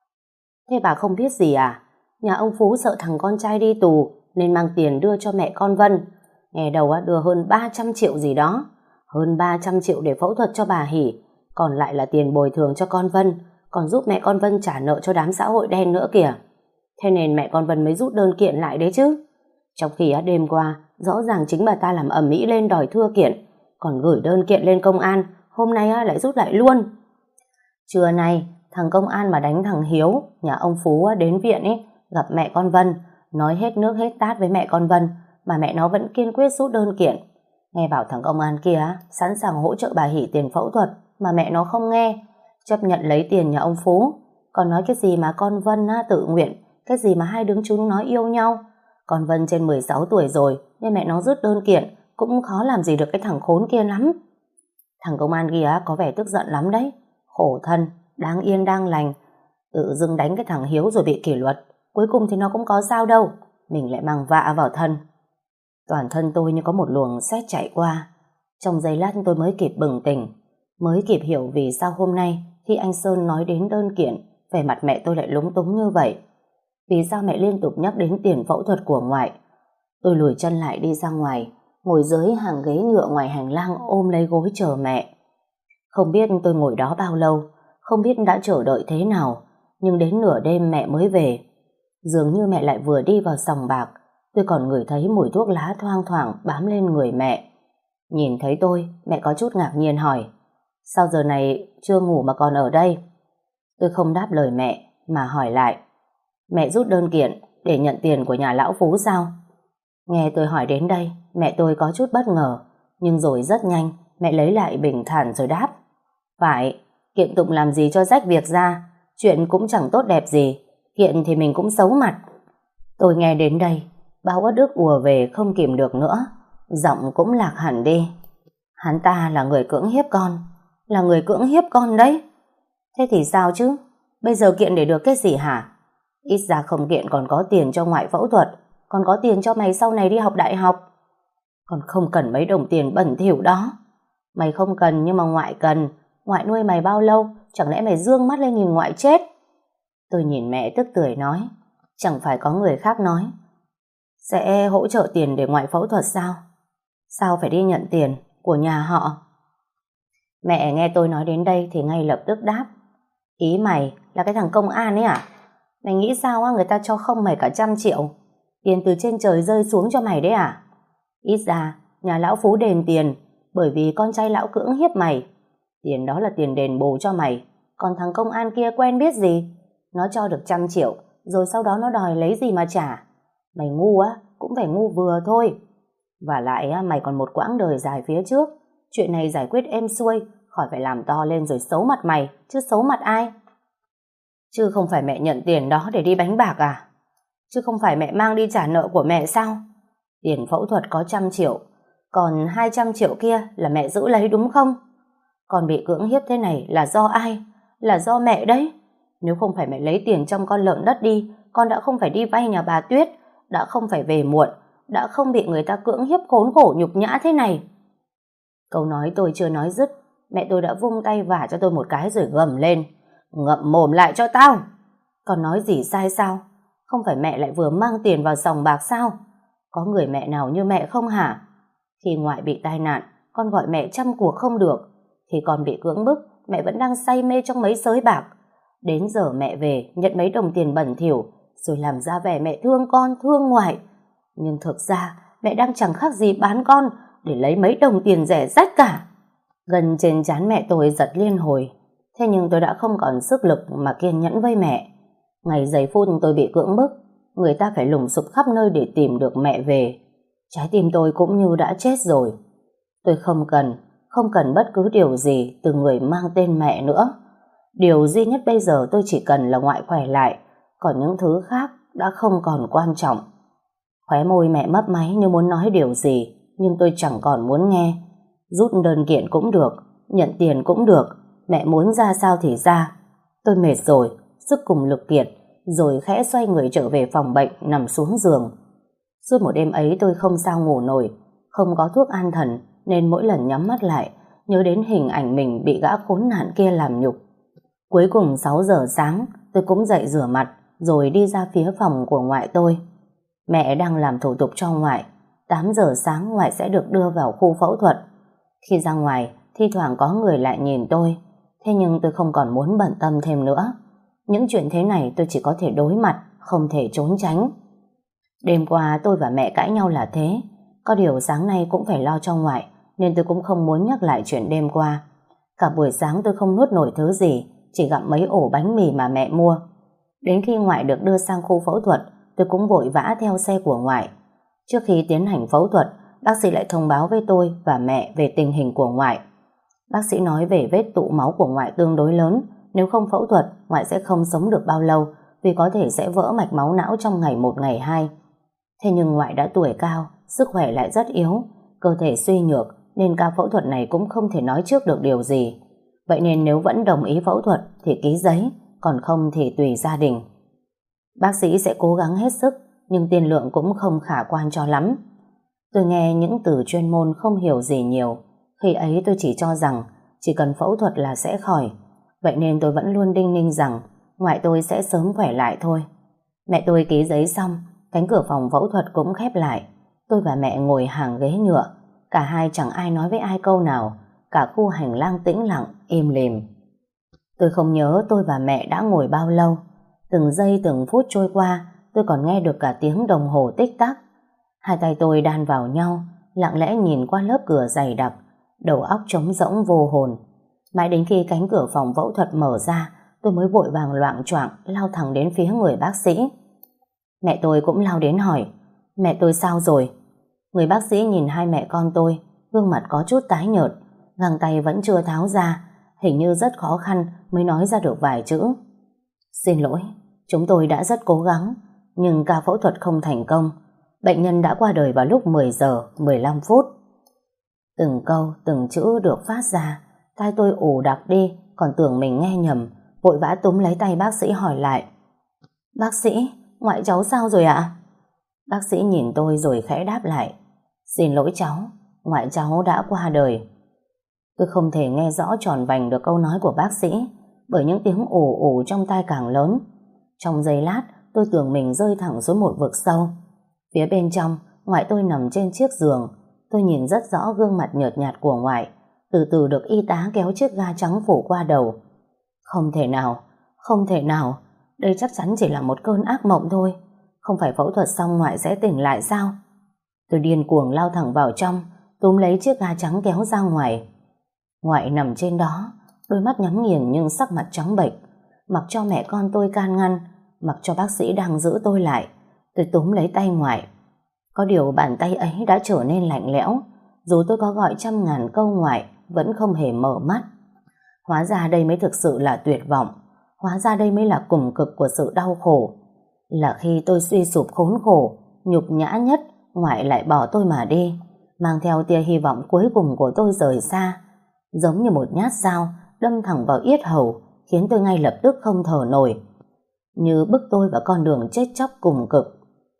Thế bà không biết gì à? Nhà ông Phú sợ thằng con trai đi tù nên mang tiền đưa cho mẹ con Vân. Nghe đầu đưa hơn ba trăm triệu gì đó. Hơn ba trăm triệu để phẫu thuật cho bà Hỷ. Còn lại là tiền bồi thường cho con Vân. Còn giúp mẹ con Vân trả nợ cho đám xã hội đen nữa kìa. Thế nên mẹ con Vân mới rút đơn kiện lại đấy chứ. Trong khi đêm qua rõ ràng chính bà ta làm ầm ĩ lên đòi thưa kiện, còn gửi đơn kiện lên công an, hôm nay lại rút lại luôn. Trưa nay thằng công an mà đánh thằng Hiếu nhà ông Phú đến viện ấy, gặp mẹ con Vân, nói hết nước hết tát với mẹ con Vân, mà mẹ nó vẫn kiên quyết rút đơn kiện. Nghe bảo thằng công an kia sẵn sàng hỗ trợ bà Hỷ tiền phẫu thuật, mà mẹ nó không nghe, chấp nhận lấy tiền nhà ông Phú. Còn nói cái gì mà con Vân tự nguyện, cái gì mà hai đứa chúng nói yêu nhau. Con Vân trên mười sáu tuổi rồi nên mẹ nó rút đơn kiện cũng khó làm gì được cái thằng khốn kia lắm. Thằng công an kia có vẻ tức giận lắm đấy. Khổ thân, đang yên đang lành, tự dưng đánh cái thằng Hiếu rồi bị kỷ luật. Cuối cùng thì nó cũng có sao đâu, mình lại mang vạ vào thân. Toàn thân tôi như có một luồng sét chạy qua. Trong giây lát tôi mới kịp bừng tỉnh, mới kịp hiểu vì sao hôm nay khi anh Sơn nói đến đơn kiện, vẻ mặt mẹ tôi lại lúng túng như vậy. Vì sao mẹ liên tục nhắc đến tiền phẫu thuật của ngoại. Tôi lùi chân lại đi ra ngoài, ngồi dưới hàng ghế nhựa ngoài hành lang ôm lấy gối chờ mẹ. Không biết tôi ngồi đó bao lâu, không biết đã chờ đợi thế nào, nhưng đến nửa đêm mẹ mới về. Dường như mẹ lại vừa đi vào sòng bạc, tôi còn ngửi thấy mùi thuốc lá thoang thoảng bám lên người mẹ. Nhìn thấy tôi, mẹ có chút ngạc nhiên hỏi, sao giờ này chưa ngủ mà còn ở đây? Tôi không đáp lời mẹ, mà hỏi lại, mẹ rút đơn kiện để nhận tiền của nhà lão Phú sao? Nghe tôi hỏi đến đây, mẹ tôi có chút bất ngờ, nhưng rồi rất nhanh, mẹ lấy lại bình thản rồi đáp. Phải, kiện tụng làm gì cho rách việc ra, chuyện cũng chẳng tốt đẹp gì, kiện thì mình cũng xấu mặt. Tôi nghe đến đây, bao uất ức ùa về không kìm được nữa, giọng cũng lạc hẳn đi. Hắn ta là người cưỡng hiếp con, là người cưỡng hiếp con đấy. Thế thì sao chứ, bây giờ kiện để được cái gì hả? Ít ra không kiện còn có tiền cho ngoại phẫu thuật, còn có tiền cho mày sau này đi học đại học. Còn không cần mấy đồng tiền bẩn thỉu đó. Mày không cần nhưng mà ngoại cần. Ngoại nuôi mày bao lâu, chẳng lẽ mày dương mắt lên nhìn ngoại chết? Tôi nhìn mẹ tức tưởi nói, chẳng phải có người khác nói sẽ hỗ trợ tiền để ngoại phẫu thuật sao? Sao phải đi nhận tiền của nhà họ? Mẹ nghe tôi nói đến đây thì ngay lập tức đáp, ý mày là cái thằng công an ấy à? Mày nghĩ sao á, người ta cho không mày cả trăm triệu, tiền từ trên trời rơi xuống cho mày đấy à? Ít ra nhà lão Phú đền tiền bởi vì con trai lão cưỡng hiếp mày. Tiền đó là tiền đền bù cho mày. Còn thằng công an kia quen biết gì, nó cho được trăm triệu rồi sau đó nó đòi lấy gì mà trả. Mày ngu á cũng phải ngu vừa thôi. Và lại á, mày còn một quãng đời dài phía trước. Chuyện này giải quyết êm xuôi, khỏi phải làm to lên rồi xấu mặt mày, chứ xấu mặt ai? Chứ không phải mẹ nhận tiền đó để đi đánh bạc à? Chứ không phải mẹ mang đi trả nợ của mẹ sao? Tiền phẫu thuật có trăm triệu, còn hai trăm triệu kia là mẹ giữ lấy đúng không? Con bị cưỡng hiếp thế này là do ai? Là do mẹ đấy. Nếu không phải mẹ lấy tiền trong con lợn đất đi, con đã không phải đi vay nhà bà Tuyết, đã không phải về muộn, đã không bị người ta cưỡng hiếp khốn khổ nhục nhã thế này. Câu nói tôi chưa nói dứt, mẹ tôi đã vung tay vả cho tôi một cái rồi gầm lên. Ngậm mồm lại cho tao. Con nói gì sai sao? Không phải mẹ lại vừa mang tiền vào sòng bạc sao? Có người mẹ nào như mẹ không hả? Khi ngoại bị tai nạn, con gọi mẹ trăm cuộc không được. Khi con bị cưỡng bức, mẹ vẫn đang say mê trong mấy sới bạc. Đến giờ mẹ về, nhận mấy đồng tiền bẩn thỉu, rồi làm ra vẻ mẹ thương con, thương ngoại. Nhưng thực ra, mẹ đang chẳng khác gì bán con để lấy mấy đồng tiền rẻ rách cả. Gần trên trán mẹ tôi giật liên hồi. Thế nhưng tôi đã không còn sức lực mà kiên nhẫn với mẹ. Ngày giây phút tôi bị cưỡng bức, người ta phải lùng sục khắp nơi để tìm được mẹ về. Trái tim tôi cũng như đã chết rồi. Tôi không cần, không cần bất cứ điều gì từ người mang tên mẹ nữa. Điều duy nhất bây giờ tôi chỉ cần là ngoại khỏe lại, còn những thứ khác đã không còn quan trọng. Khóe môi mẹ mấp máy như muốn nói điều gì, nhưng tôi chẳng còn muốn nghe. Rút đơn kiện cũng được, nhận tiền cũng được, mẹ muốn ra sao thì ra. Tôi mệt rồi, sức cùng lực kiệt, rồi khẽ xoay người trở về phòng bệnh, nằm xuống giường. Suốt một đêm ấy tôi không sao ngủ nổi, không có thuốc an thần, nên mỗi lần nhắm mắt lại, nhớ đến hình ảnh mình bị gã khốn nạn kia làm nhục. Cuối cùng sáu giờ sáng, tôi cũng dậy rửa mặt, rồi đi ra phía phòng của ngoại tôi. Mẹ đang làm thủ tục cho ngoại. Tám giờ sáng ngoại sẽ được đưa vào khu phẫu thuật. Khi ra ngoài, thi thoảng có người lại nhìn tôi. Thế nhưng tôi không còn muốn bận tâm thêm nữa. Những chuyện thế này tôi chỉ có thể đối mặt, không thể trốn tránh. Đêm qua tôi và mẹ cãi nhau là thế. Có điều sáng nay cũng phải lo cho ngoại, nên tôi cũng không muốn nhắc lại chuyện đêm qua. Cả buổi sáng tôi không nuốt nổi thứ gì, chỉ gặm mấy ổ bánh mì mà mẹ mua. Đến khi ngoại được đưa sang khu phẫu thuật, tôi cũng vội vã theo xe của ngoại. Trước khi tiến hành phẫu thuật, bác sĩ lại thông báo với tôi và mẹ về tình hình của ngoại. Bác sĩ nói về vết tụ máu của ngoại tương đối lớn, nếu không phẫu thuật, ngoại sẽ không sống được bao lâu, vì có thể sẽ vỡ mạch máu não trong ngày một ngày hai. Thế nhưng ngoại đã tuổi cao, sức khỏe lại rất yếu, cơ thể suy nhược, nên ca phẫu thuật này cũng không thể nói trước được điều gì. Vậy nên nếu vẫn đồng ý phẫu thuật thì ký giấy, còn không thì tùy gia đình. Bác sĩ sẽ cố gắng hết sức, nhưng tiền lượng cũng không khả quan cho lắm. Tôi nghe những từ chuyên môn không hiểu gì nhiều. Khi ấy tôi chỉ cho rằng chỉ cần phẫu thuật là sẽ khỏi. Vậy nên tôi vẫn luôn đinh ninh rằng ngoại tôi sẽ sớm khỏe lại thôi. Mẹ tôi ký giấy xong, cánh cửa phòng phẫu thuật cũng khép lại. Tôi và mẹ ngồi hàng ghế nhựa. Cả hai chẳng ai nói với ai câu nào. Cả khu hành lang tĩnh lặng, im lìm. Tôi không nhớ tôi và mẹ đã ngồi bao lâu. Từng giây từng phút trôi qua, tôi còn nghe được cả tiếng đồng hồ tích tắc. Hai tay tôi đan vào nhau, lặng lẽ nhìn qua lớp cửa dày đặc, đầu óc trống rỗng vô hồn. Mãi đến khi cánh cửa phòng phẫu thuật mở ra, tôi mới vội vàng loạng choạng lao thẳng đến phía người bác sĩ. Mẹ tôi cũng lao đến hỏi, mẹ tôi sao rồi? Người bác sĩ nhìn hai mẹ con tôi, gương mặt có chút tái nhợt, găng tay vẫn chưa tháo ra, hình như rất khó khăn mới nói ra được vài chữ. Xin lỗi, chúng tôi đã rất cố gắng, nhưng ca phẫu thuật không thành công. Bệnh nhân đã qua đời vào lúc mười giờ mười lăm phút. Từng câu, từng chữ được phát ra, tai tôi ù đặc đi, còn tưởng mình nghe nhầm, vội vã túm lấy tay bác sĩ hỏi lại. Bác sĩ, ngoại cháu sao rồi ạ? Bác sĩ nhìn tôi rồi khẽ đáp lại. Xin lỗi cháu, ngoại cháu đã qua đời. Tôi không thể nghe rõ tròn vành được câu nói của bác sĩ, bởi những tiếng ù ù trong tai càng lớn. Trong giây lát, tôi tưởng mình rơi thẳng xuống một vực sâu. Phía bên trong, ngoại tôi nằm trên chiếc giường. Tôi nhìn rất rõ gương mặt nhợt nhạt của ngoại, từ từ được y tá kéo chiếc ga trắng phủ qua đầu. Không thể nào, không thể nào, đây chắc chắn chỉ là một cơn ác mộng thôi. Không phải phẫu thuật xong ngoại sẽ tỉnh lại sao? Tôi điên cuồng lao thẳng vào trong, túm lấy chiếc ga trắng kéo ra ngoài. Ngoại nằm trên đó, đôi mắt nhắm nghiền nhưng sắc mặt trắng bệch. Mặc cho mẹ con tôi can ngăn, mặc cho bác sĩ đang giữ tôi lại, tôi túm lấy tay ngoại. Có điều bàn tay ấy đã trở nên lạnh lẽo, dù tôi có gọi trăm ngàn câu ngoại vẫn không hề mở mắt. Hóa ra đây mới thực sự là tuyệt vọng, hóa ra đây mới là cùng cực của sự đau khổ. Là khi tôi suy sụp khốn khổ, nhục nhã nhất, ngoại lại bỏ tôi mà đi, mang theo tia hy vọng cuối cùng của tôi rời xa. Giống như một nhát dao đâm thẳng vào yết hầu, khiến tôi ngay lập tức không thở nổi, như bức tôi vào con đường chết chóc cùng cực.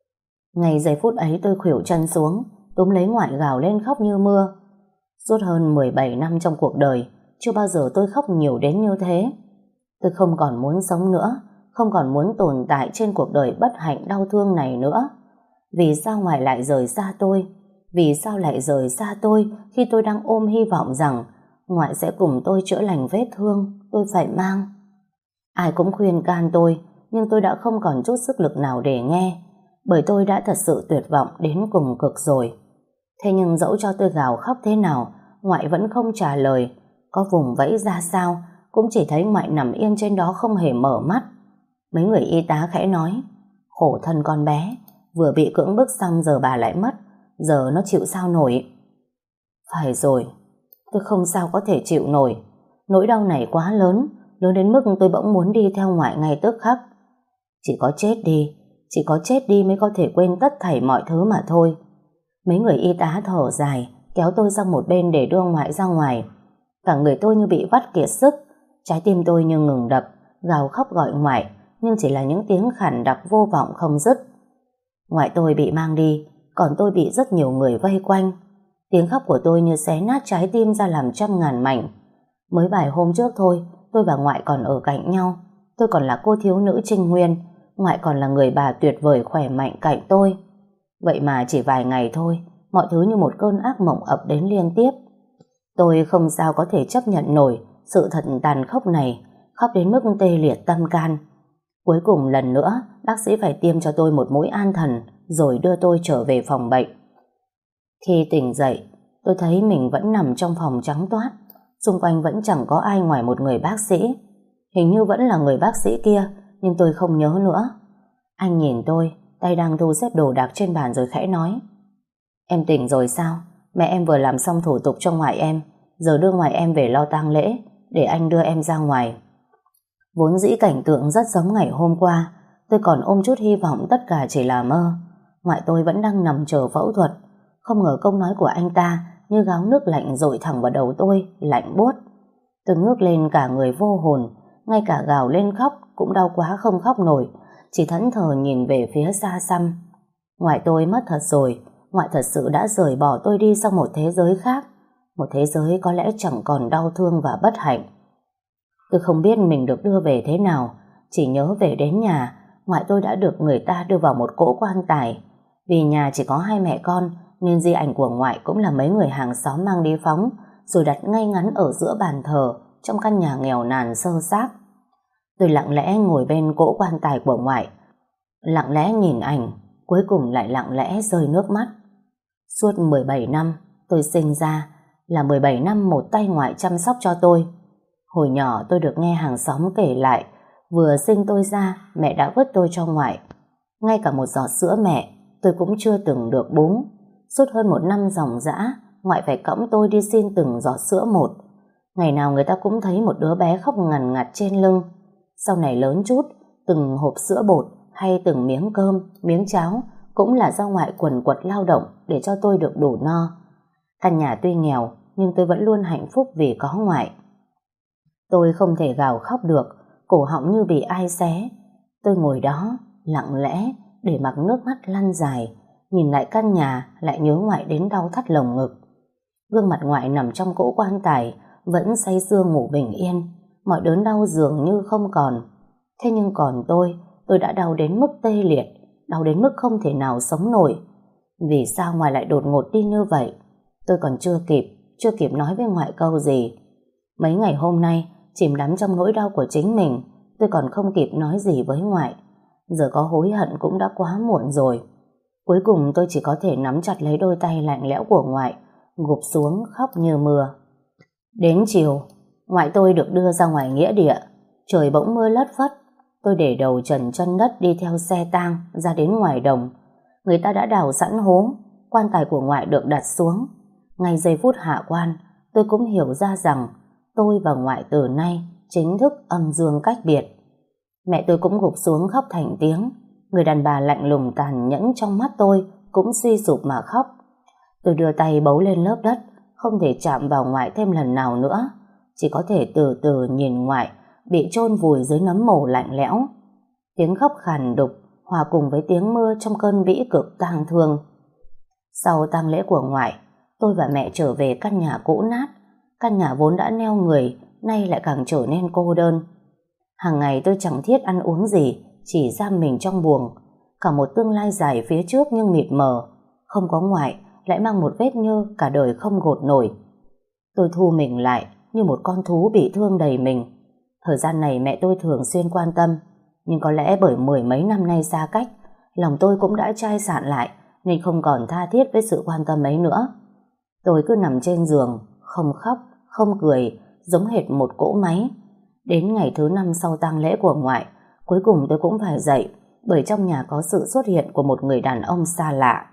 Ngay giây phút ấy tôi khuỵu chân xuống, túm lấy ngoại gào lên khóc như mưa. Suốt hơn mười bảy năm trong cuộc đời, chưa bao giờ tôi khóc nhiều đến như thế. Tôi không còn muốn sống nữa, không còn muốn tồn tại trên cuộc đời bất hạnh đau thương này nữa. Vì sao ngoại lại rời xa tôi? Vì sao lại rời xa tôi khi tôi đang ôm hy vọng rằng ngoại sẽ cùng tôi chữa lành vết thương tôi phải mang? Ai cũng khuyên can tôi, nhưng tôi đã không còn chút sức lực nào để nghe, bởi tôi đã thật sự tuyệt vọng đến cùng cực rồi. Thế nhưng dẫu cho tôi gào khóc thế nào, ngoại vẫn không trả lời. Có vùng vẫy ra sao, cũng chỉ thấy ngoại nằm yên trên đó không hề mở mắt. Mấy người y tá khẽ nói, khổ thân con bé, vừa bị cưỡng bức xong giờ bà lại mất, giờ nó chịu sao nổi. Phải rồi, tôi không sao có thể chịu nổi. Nỗi đau này quá lớn, lớn đến mức tôi bỗng muốn đi theo ngoại ngay tức khắc. Chỉ có chết đi, chỉ có chết đi mới có thể quên tất thảy mọi thứ mà thôi. Mấy người y tá thở dài, kéo tôi sang một bên để đưa ngoại ra ngoài. Cả người tôi như bị vắt kiệt sức, trái tim tôi như ngừng đập, gào khóc gọi ngoại, nhưng chỉ là những tiếng khản đặc vô vọng không dứt. Ngoại tôi bị mang đi, còn tôi bị rất nhiều người vây quanh. Tiếng khóc của tôi như xé nát trái tim ra làm trăm ngàn mảnh. Mới vài hôm trước thôi, tôi và ngoại còn ở cạnh nhau. Tôi còn là cô thiếu nữ Trinh Nguyên, ngoại còn là người bà tuyệt vời khỏe mạnh cạnh tôi. Vậy mà chỉ vài ngày thôi, mọi thứ như một cơn ác mộng ập đến liên tiếp. Tôi không sao có thể chấp nhận nổi sự thật tàn khốc này, khóc đến mức tê liệt tâm can. Cuối cùng lần nữa, bác sĩ phải tiêm cho tôi một mũi an thần, rồi đưa tôi trở về phòng bệnh. Khi tỉnh dậy, tôi thấy mình vẫn nằm trong phòng trắng toát, xung quanh vẫn chẳng có ai ngoài một người bác sĩ. Hình như vẫn là người bác sĩ kia, nhưng tôi không nhớ nữa. Anh nhìn tôi, tay đang thu xếp đồ đạc trên bàn rồi khẽ nói, em tỉnh rồi sao? Mẹ em vừa làm xong thủ tục cho ngoại em, giờ đưa ngoại em về lo tang lễ, để anh đưa em ra ngoài. Vốn dĩ cảnh tượng rất giống ngày hôm qua, tôi còn ôm chút hy vọng tất cả chỉ là mơ. Ngoại tôi vẫn đang nằm chờ phẫu thuật. Không ngờ câu nói của anh ta như gáo nước lạnh dội thẳng vào đầu tôi, lạnh buốt. Tôi ngước lên cả người vô hồn, ngay cả gào lên khóc cũng đau quá không khóc nổi, chỉ thẫn thờ nhìn về phía xa xăm. Ngoại tôi mất thật rồi, ngoại thật sự đã rời bỏ tôi đi sang một thế giới khác, một thế giới có lẽ chẳng còn đau thương và bất hạnh. Tôi không biết mình được đưa về thế nào, chỉ nhớ về đến nhà, ngoại tôi đã được người ta đưa vào một cỗ quan tài. Vì nhà chỉ có hai mẹ con, nên di ảnh của ngoại cũng là mấy người hàng xóm mang đi phóng, rồi đặt ngay ngắn ở giữa bàn thờ, trong căn nhà nghèo nàn xơ xác. Tôi lặng lẽ ngồi bên cỗ quan tài của ngoại, lặng lẽ nhìn ảnh, cuối cùng lại lặng lẽ rơi nước mắt. Suốt mười bảy năm tôi sinh ra, là mười bảy năm một tay ngoại chăm sóc cho tôi. Hồi nhỏ tôi được nghe hàng xóm kể lại, vừa sinh tôi ra mẹ đã vứt tôi cho ngoại. Ngay cả một giọt sữa mẹ tôi cũng chưa từng được bú. Suốt hơn một năm ròng rã, ngoại phải cõng tôi đi xin từng giọt sữa một. Ngày nào người ta cũng thấy một đứa bé khóc ngằn ngặt trên lưng. Sau này lớn chút, từng hộp sữa bột hay từng miếng cơm, miếng cháo cũng là do ngoại quần quật lao động để cho tôi được đủ no. Căn nhà tuy nghèo, nhưng tôi vẫn luôn hạnh phúc vì có ngoại. Tôi không thể gào khóc được, cổ họng như bị ai xé. Tôi ngồi đó, lặng lẽ, để mặc nước mắt lăn dài, nhìn lại căn nhà, lại nhớ ngoại đến đau thắt lồng ngực. Gương mặt ngoại nằm trong cỗ quan tài, vẫn say sưa ngủ bình yên, mọi đớn đau dường như không còn. Thế nhưng còn tôi, tôi đã đau đến mức tê liệt, đau đến mức không thể nào sống nổi. Vì sao ngoại lại đột ngột đi như vậy? Tôi còn chưa kịp, chưa kịp nói với ngoại câu gì. Mấy ngày hôm nay, chìm đắm trong nỗi đau của chính mình, tôi còn không kịp nói gì với ngoại. Giờ có hối hận cũng đã quá muộn rồi. Cuối cùng tôi chỉ có thể nắm chặt lấy đôi tay lạnh lẽo của ngoại, gục xuống khóc như mưa. Đến chiều, ngoại tôi được đưa ra ngoài nghĩa địa. Trời bỗng mưa lất phất. Tôi để đầu trần chân đất đi theo xe tang ra đến ngoài đồng. Người ta đã đào sẵn hố, quan tài của ngoại được đặt xuống. Ngay giây phút hạ quan, tôi cũng hiểu ra rằng tôi và ngoại từ nay chính thức âm dương cách biệt. Mẹ tôi cũng gục xuống khóc thành tiếng. Người đàn bà lạnh lùng tàn nhẫn trong mắt tôi cũng suy sụp mà khóc. Tôi đưa tay bấu lên lớp đất, không thể chạm vào ngoại thêm lần nào nữa, chỉ có thể từ từ nhìn ngoại bị chôn vùi dưới nấm mồ lạnh lẽo. Tiếng khóc khàn đục hòa cùng với tiếng mưa trong cơn vĩ cực tang thương. Sau tang lễ của ngoại, tôi và mẹ trở về căn nhà cũ nát. Căn nhà vốn đã neo người, nay lại càng trở nên cô đơn. Hàng ngày tôi chẳng thiết ăn uống gì, chỉ giam mình trong buồng. Cả một tương lai dài phía trước nhưng mịt mờ. Không có ngoại, lại mang một vết nhơ cả đời không gột nổi. Tôi thu mình lại như một con thú bị thương đầy mình. Thời gian này mẹ tôi thường xuyên quan tâm, nhưng có lẽ bởi mười mấy năm nay xa cách, lòng tôi cũng đã chai sạn lại, nên không còn tha thiết với sự quan tâm ấy nữa. Tôi cứ nằm trên giường, không khóc, không cười, giống hệt một cỗ máy. Đến ngày thứ năm sau tang lễ của ngoại, cuối cùng tôi cũng phải dậy, bởi trong nhà có sự xuất hiện của một người đàn ông xa lạ.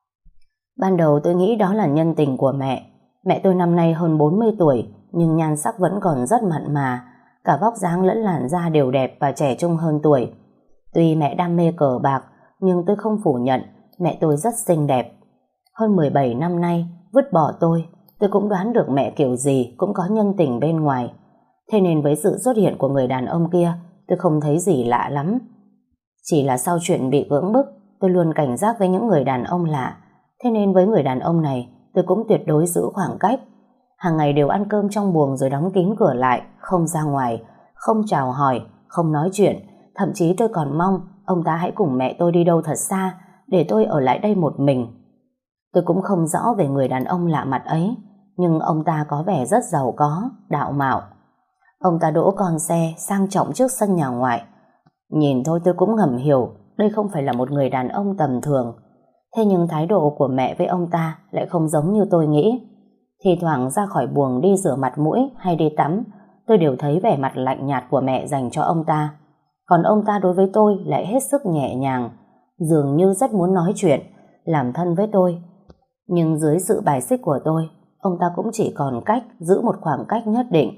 Ban đầu tôi nghĩ đó là nhân tình của mẹ. Mẹ tôi năm nay hơn bốn mươi tuổi, nhưng nhan sắc vẫn còn rất mặn mà, cả vóc dáng lẫn làn da đều đẹp và trẻ trung hơn tuổi. Tuy mẹ đam mê cờ bạc, nhưng tôi không phủ nhận mẹ tôi rất xinh đẹp. Hơn mười bảy năm nay, vứt bỏ tôi, tôi cũng đoán được mẹ kiểu gì cũng có nhân tình bên ngoài. Thế nên với sự xuất hiện của người đàn ông kia, tôi không thấy gì lạ lắm. Chỉ là sau chuyện bị cưỡng bức, tôi luôn cảnh giác với những người đàn ông lạ. Thế nên với người đàn ông này, tôi cũng tuyệt đối giữ khoảng cách. Hàng ngày đều ăn cơm trong buồng rồi đóng kín cửa lại, không ra ngoài, không chào hỏi, không nói chuyện. Thậm chí tôi còn mong ông ta hãy cùng mẹ tôi đi đâu thật xa, để tôi ở lại đây một mình. Tôi cũng không rõ về người đàn ông lạ mặt ấy, nhưng ông ta có vẻ rất giàu có, đạo mạo. Ông ta đỗ con xe sang trọng trước sân nhà ngoại. Nhìn thôi tôi cũng ngầm hiểu đây không phải là một người đàn ông tầm thường. Thế nhưng thái độ của mẹ với ông ta lại không giống như tôi nghĩ. Thì thoảng ra khỏi buồng đi rửa mặt mũi hay đi tắm, tôi đều thấy vẻ mặt lạnh nhạt của mẹ dành cho ông ta. Còn ông ta đối với tôi lại hết sức nhẹ nhàng, dường như rất muốn nói chuyện, làm thân với tôi. Nhưng dưới sự bài xích của tôi, ông ta cũng chỉ còn cách giữ một khoảng cách nhất định.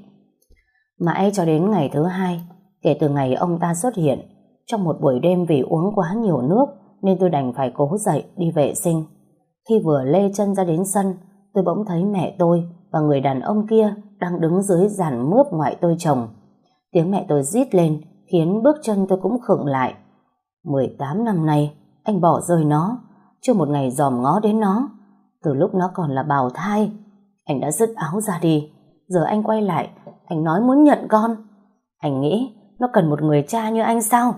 Mãi cho đến ngày thứ hai, kể từ ngày ông ta xuất hiện, trong một buổi đêm vì uống quá nhiều nước nên tôi đành phải cố dậy đi vệ sinh. Khi vừa lê chân ra đến sân, tôi bỗng thấy mẹ tôi và người đàn ông kia đang đứng dưới giàn mướp ngoại tôi trồng. Tiếng mẹ tôi rít lên khiến bước chân tôi cũng khựng lại. mười tám năm nay, anh bỏ rơi nó, chưa một ngày dòm ngó đến nó. Từ lúc nó còn là bào thai, anh đã dứt áo ra đi. Giờ anh quay lại, anh nói muốn nhận con. Anh nghĩ nó cần một người cha như anh sao?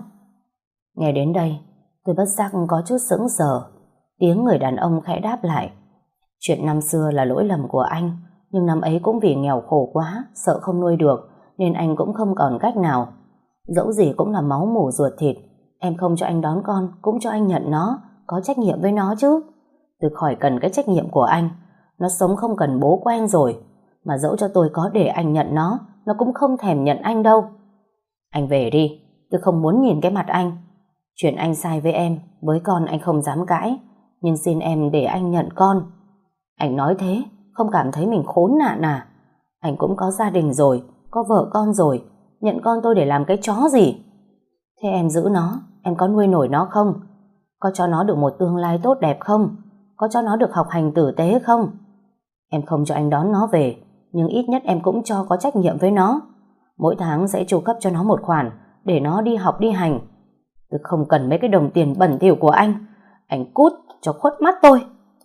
Nghe đến đây, tôi bất giác có chút sững sờ. Tiếng người đàn ông khẽ đáp lại. Chuyện năm xưa là lỗi lầm của anh, nhưng năm ấy cũng vì nghèo khổ quá, sợ không nuôi được, nên anh cũng không còn cách nào. Dẫu gì cũng là máu mủ ruột thịt, em không cho anh đón con, cũng cho anh nhận nó, có trách nhiệm với nó chứ. Tôi khỏi cần cái trách nhiệm của anh. Nó sống không cần bố quen rồi. Mà dẫu cho tôi có để anh nhận nó, nó cũng không thèm nhận anh đâu. Anh về đi, tôi không muốn nhìn cái mặt anh. Chuyện anh sai với em, với con anh không dám cãi, nhưng xin em để anh nhận con. Anh nói thế, không cảm thấy mình khốn nạn à? Anh cũng có gia đình rồi, có vợ con rồi, nhận con tôi để làm cái chó gì? Thế em giữ nó, em có nuôi nổi nó không? Có cho nó được một tương lai tốt đẹp không? Có cho nó được học hành tử tế không? Em không cho anh đón nó về, nhưng ít nhất em cũng cho có trách nhiệm với nó. Mỗi tháng sẽ chu cấp cho nó một khoản để nó đi học đi hành. Tôi không cần mấy cái đồng tiền bẩn thỉu của anh. Anh cút cho khuất mắt tôi.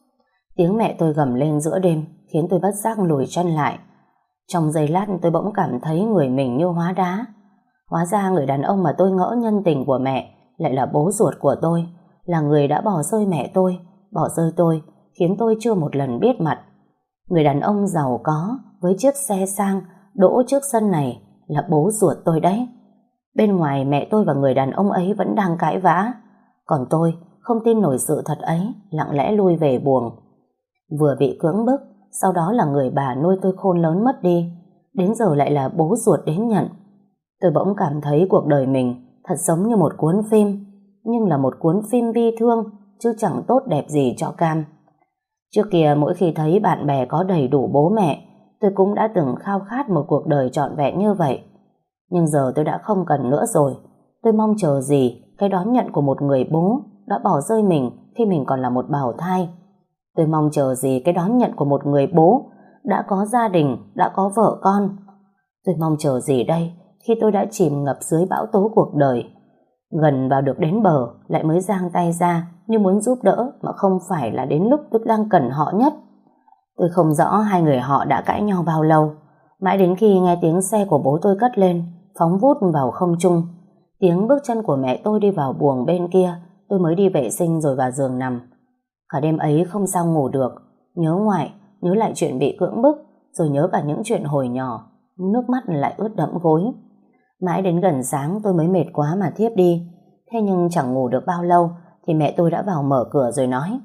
Tiếng mẹ tôi gầm lên giữa đêm khiến tôi bất giác lùi chân lại. Trong giây lát tôi bỗng cảm thấy người mình như hóa đá. Hóa ra người đàn ông mà tôi ngỡ nhân tình của mẹ lại là bố ruột của tôi, là người đã bỏ rơi mẹ tôi, bỏ rơi tôi, khiến tôi chưa một lần biết mặt. Người đàn ông giàu có với chiếc xe sang đỗ trước sân này là bố ruột tôi đấy. Bên ngoài mẹ tôi và người đàn ông ấy vẫn đang cãi vã, còn tôi không tin nổi sự thật ấy, lặng lẽ lui về buồng. Vừa bị cưỡng bức, sau đó là người bà nuôi tôi khôn lớn mất đi, đến giờ lại là bố ruột đến nhận. Tôi bỗng cảm thấy cuộc đời mình thật giống như một cuốn phim, nhưng là một cuốn phim bi thương, chứ chẳng tốt đẹp gì cho cam. Trước kia mỗi khi thấy bạn bè có đầy đủ bố mẹ, tôi cũng đã từng khao khát một cuộc đời trọn vẹn như vậy. Nhưng giờ tôi đã không cần nữa rồi. Tôi mong chờ gì cái đón nhận của một người bố đã bỏ rơi mình khi mình còn là một bào thai. Tôi mong chờ gì cái đón nhận của một người bố đã có gia đình, đã có vợ con. Tôi mong chờ gì đây khi tôi đã chìm ngập dưới bão tố cuộc đời. Gần vào được đến bờ lại mới giang tay ra như muốn giúp đỡ, mà không phải là đến lúc tôi đang cần họ nhất. Tôi không rõ hai người họ đã cãi nhau bao lâu, mãi đến khi nghe tiếng xe của bố tôi cất lên, phóng vút vào không trung, tiếng bước chân của mẹ tôi đi vào buồng bên kia, tôi mới đi vệ sinh rồi vào giường nằm. Cả đêm ấy không sao ngủ được, nhớ ngoại, nhớ lại chuyện bị cưỡng bức, rồi nhớ cả những chuyện hồi nhỏ, nước mắt lại ướt đẫm gối. Mãi đến gần sáng tôi mới mệt quá mà thiếp đi. Thế nhưng chẳng ngủ được bao lâu thì mẹ tôi đã vào mở cửa rồi nói: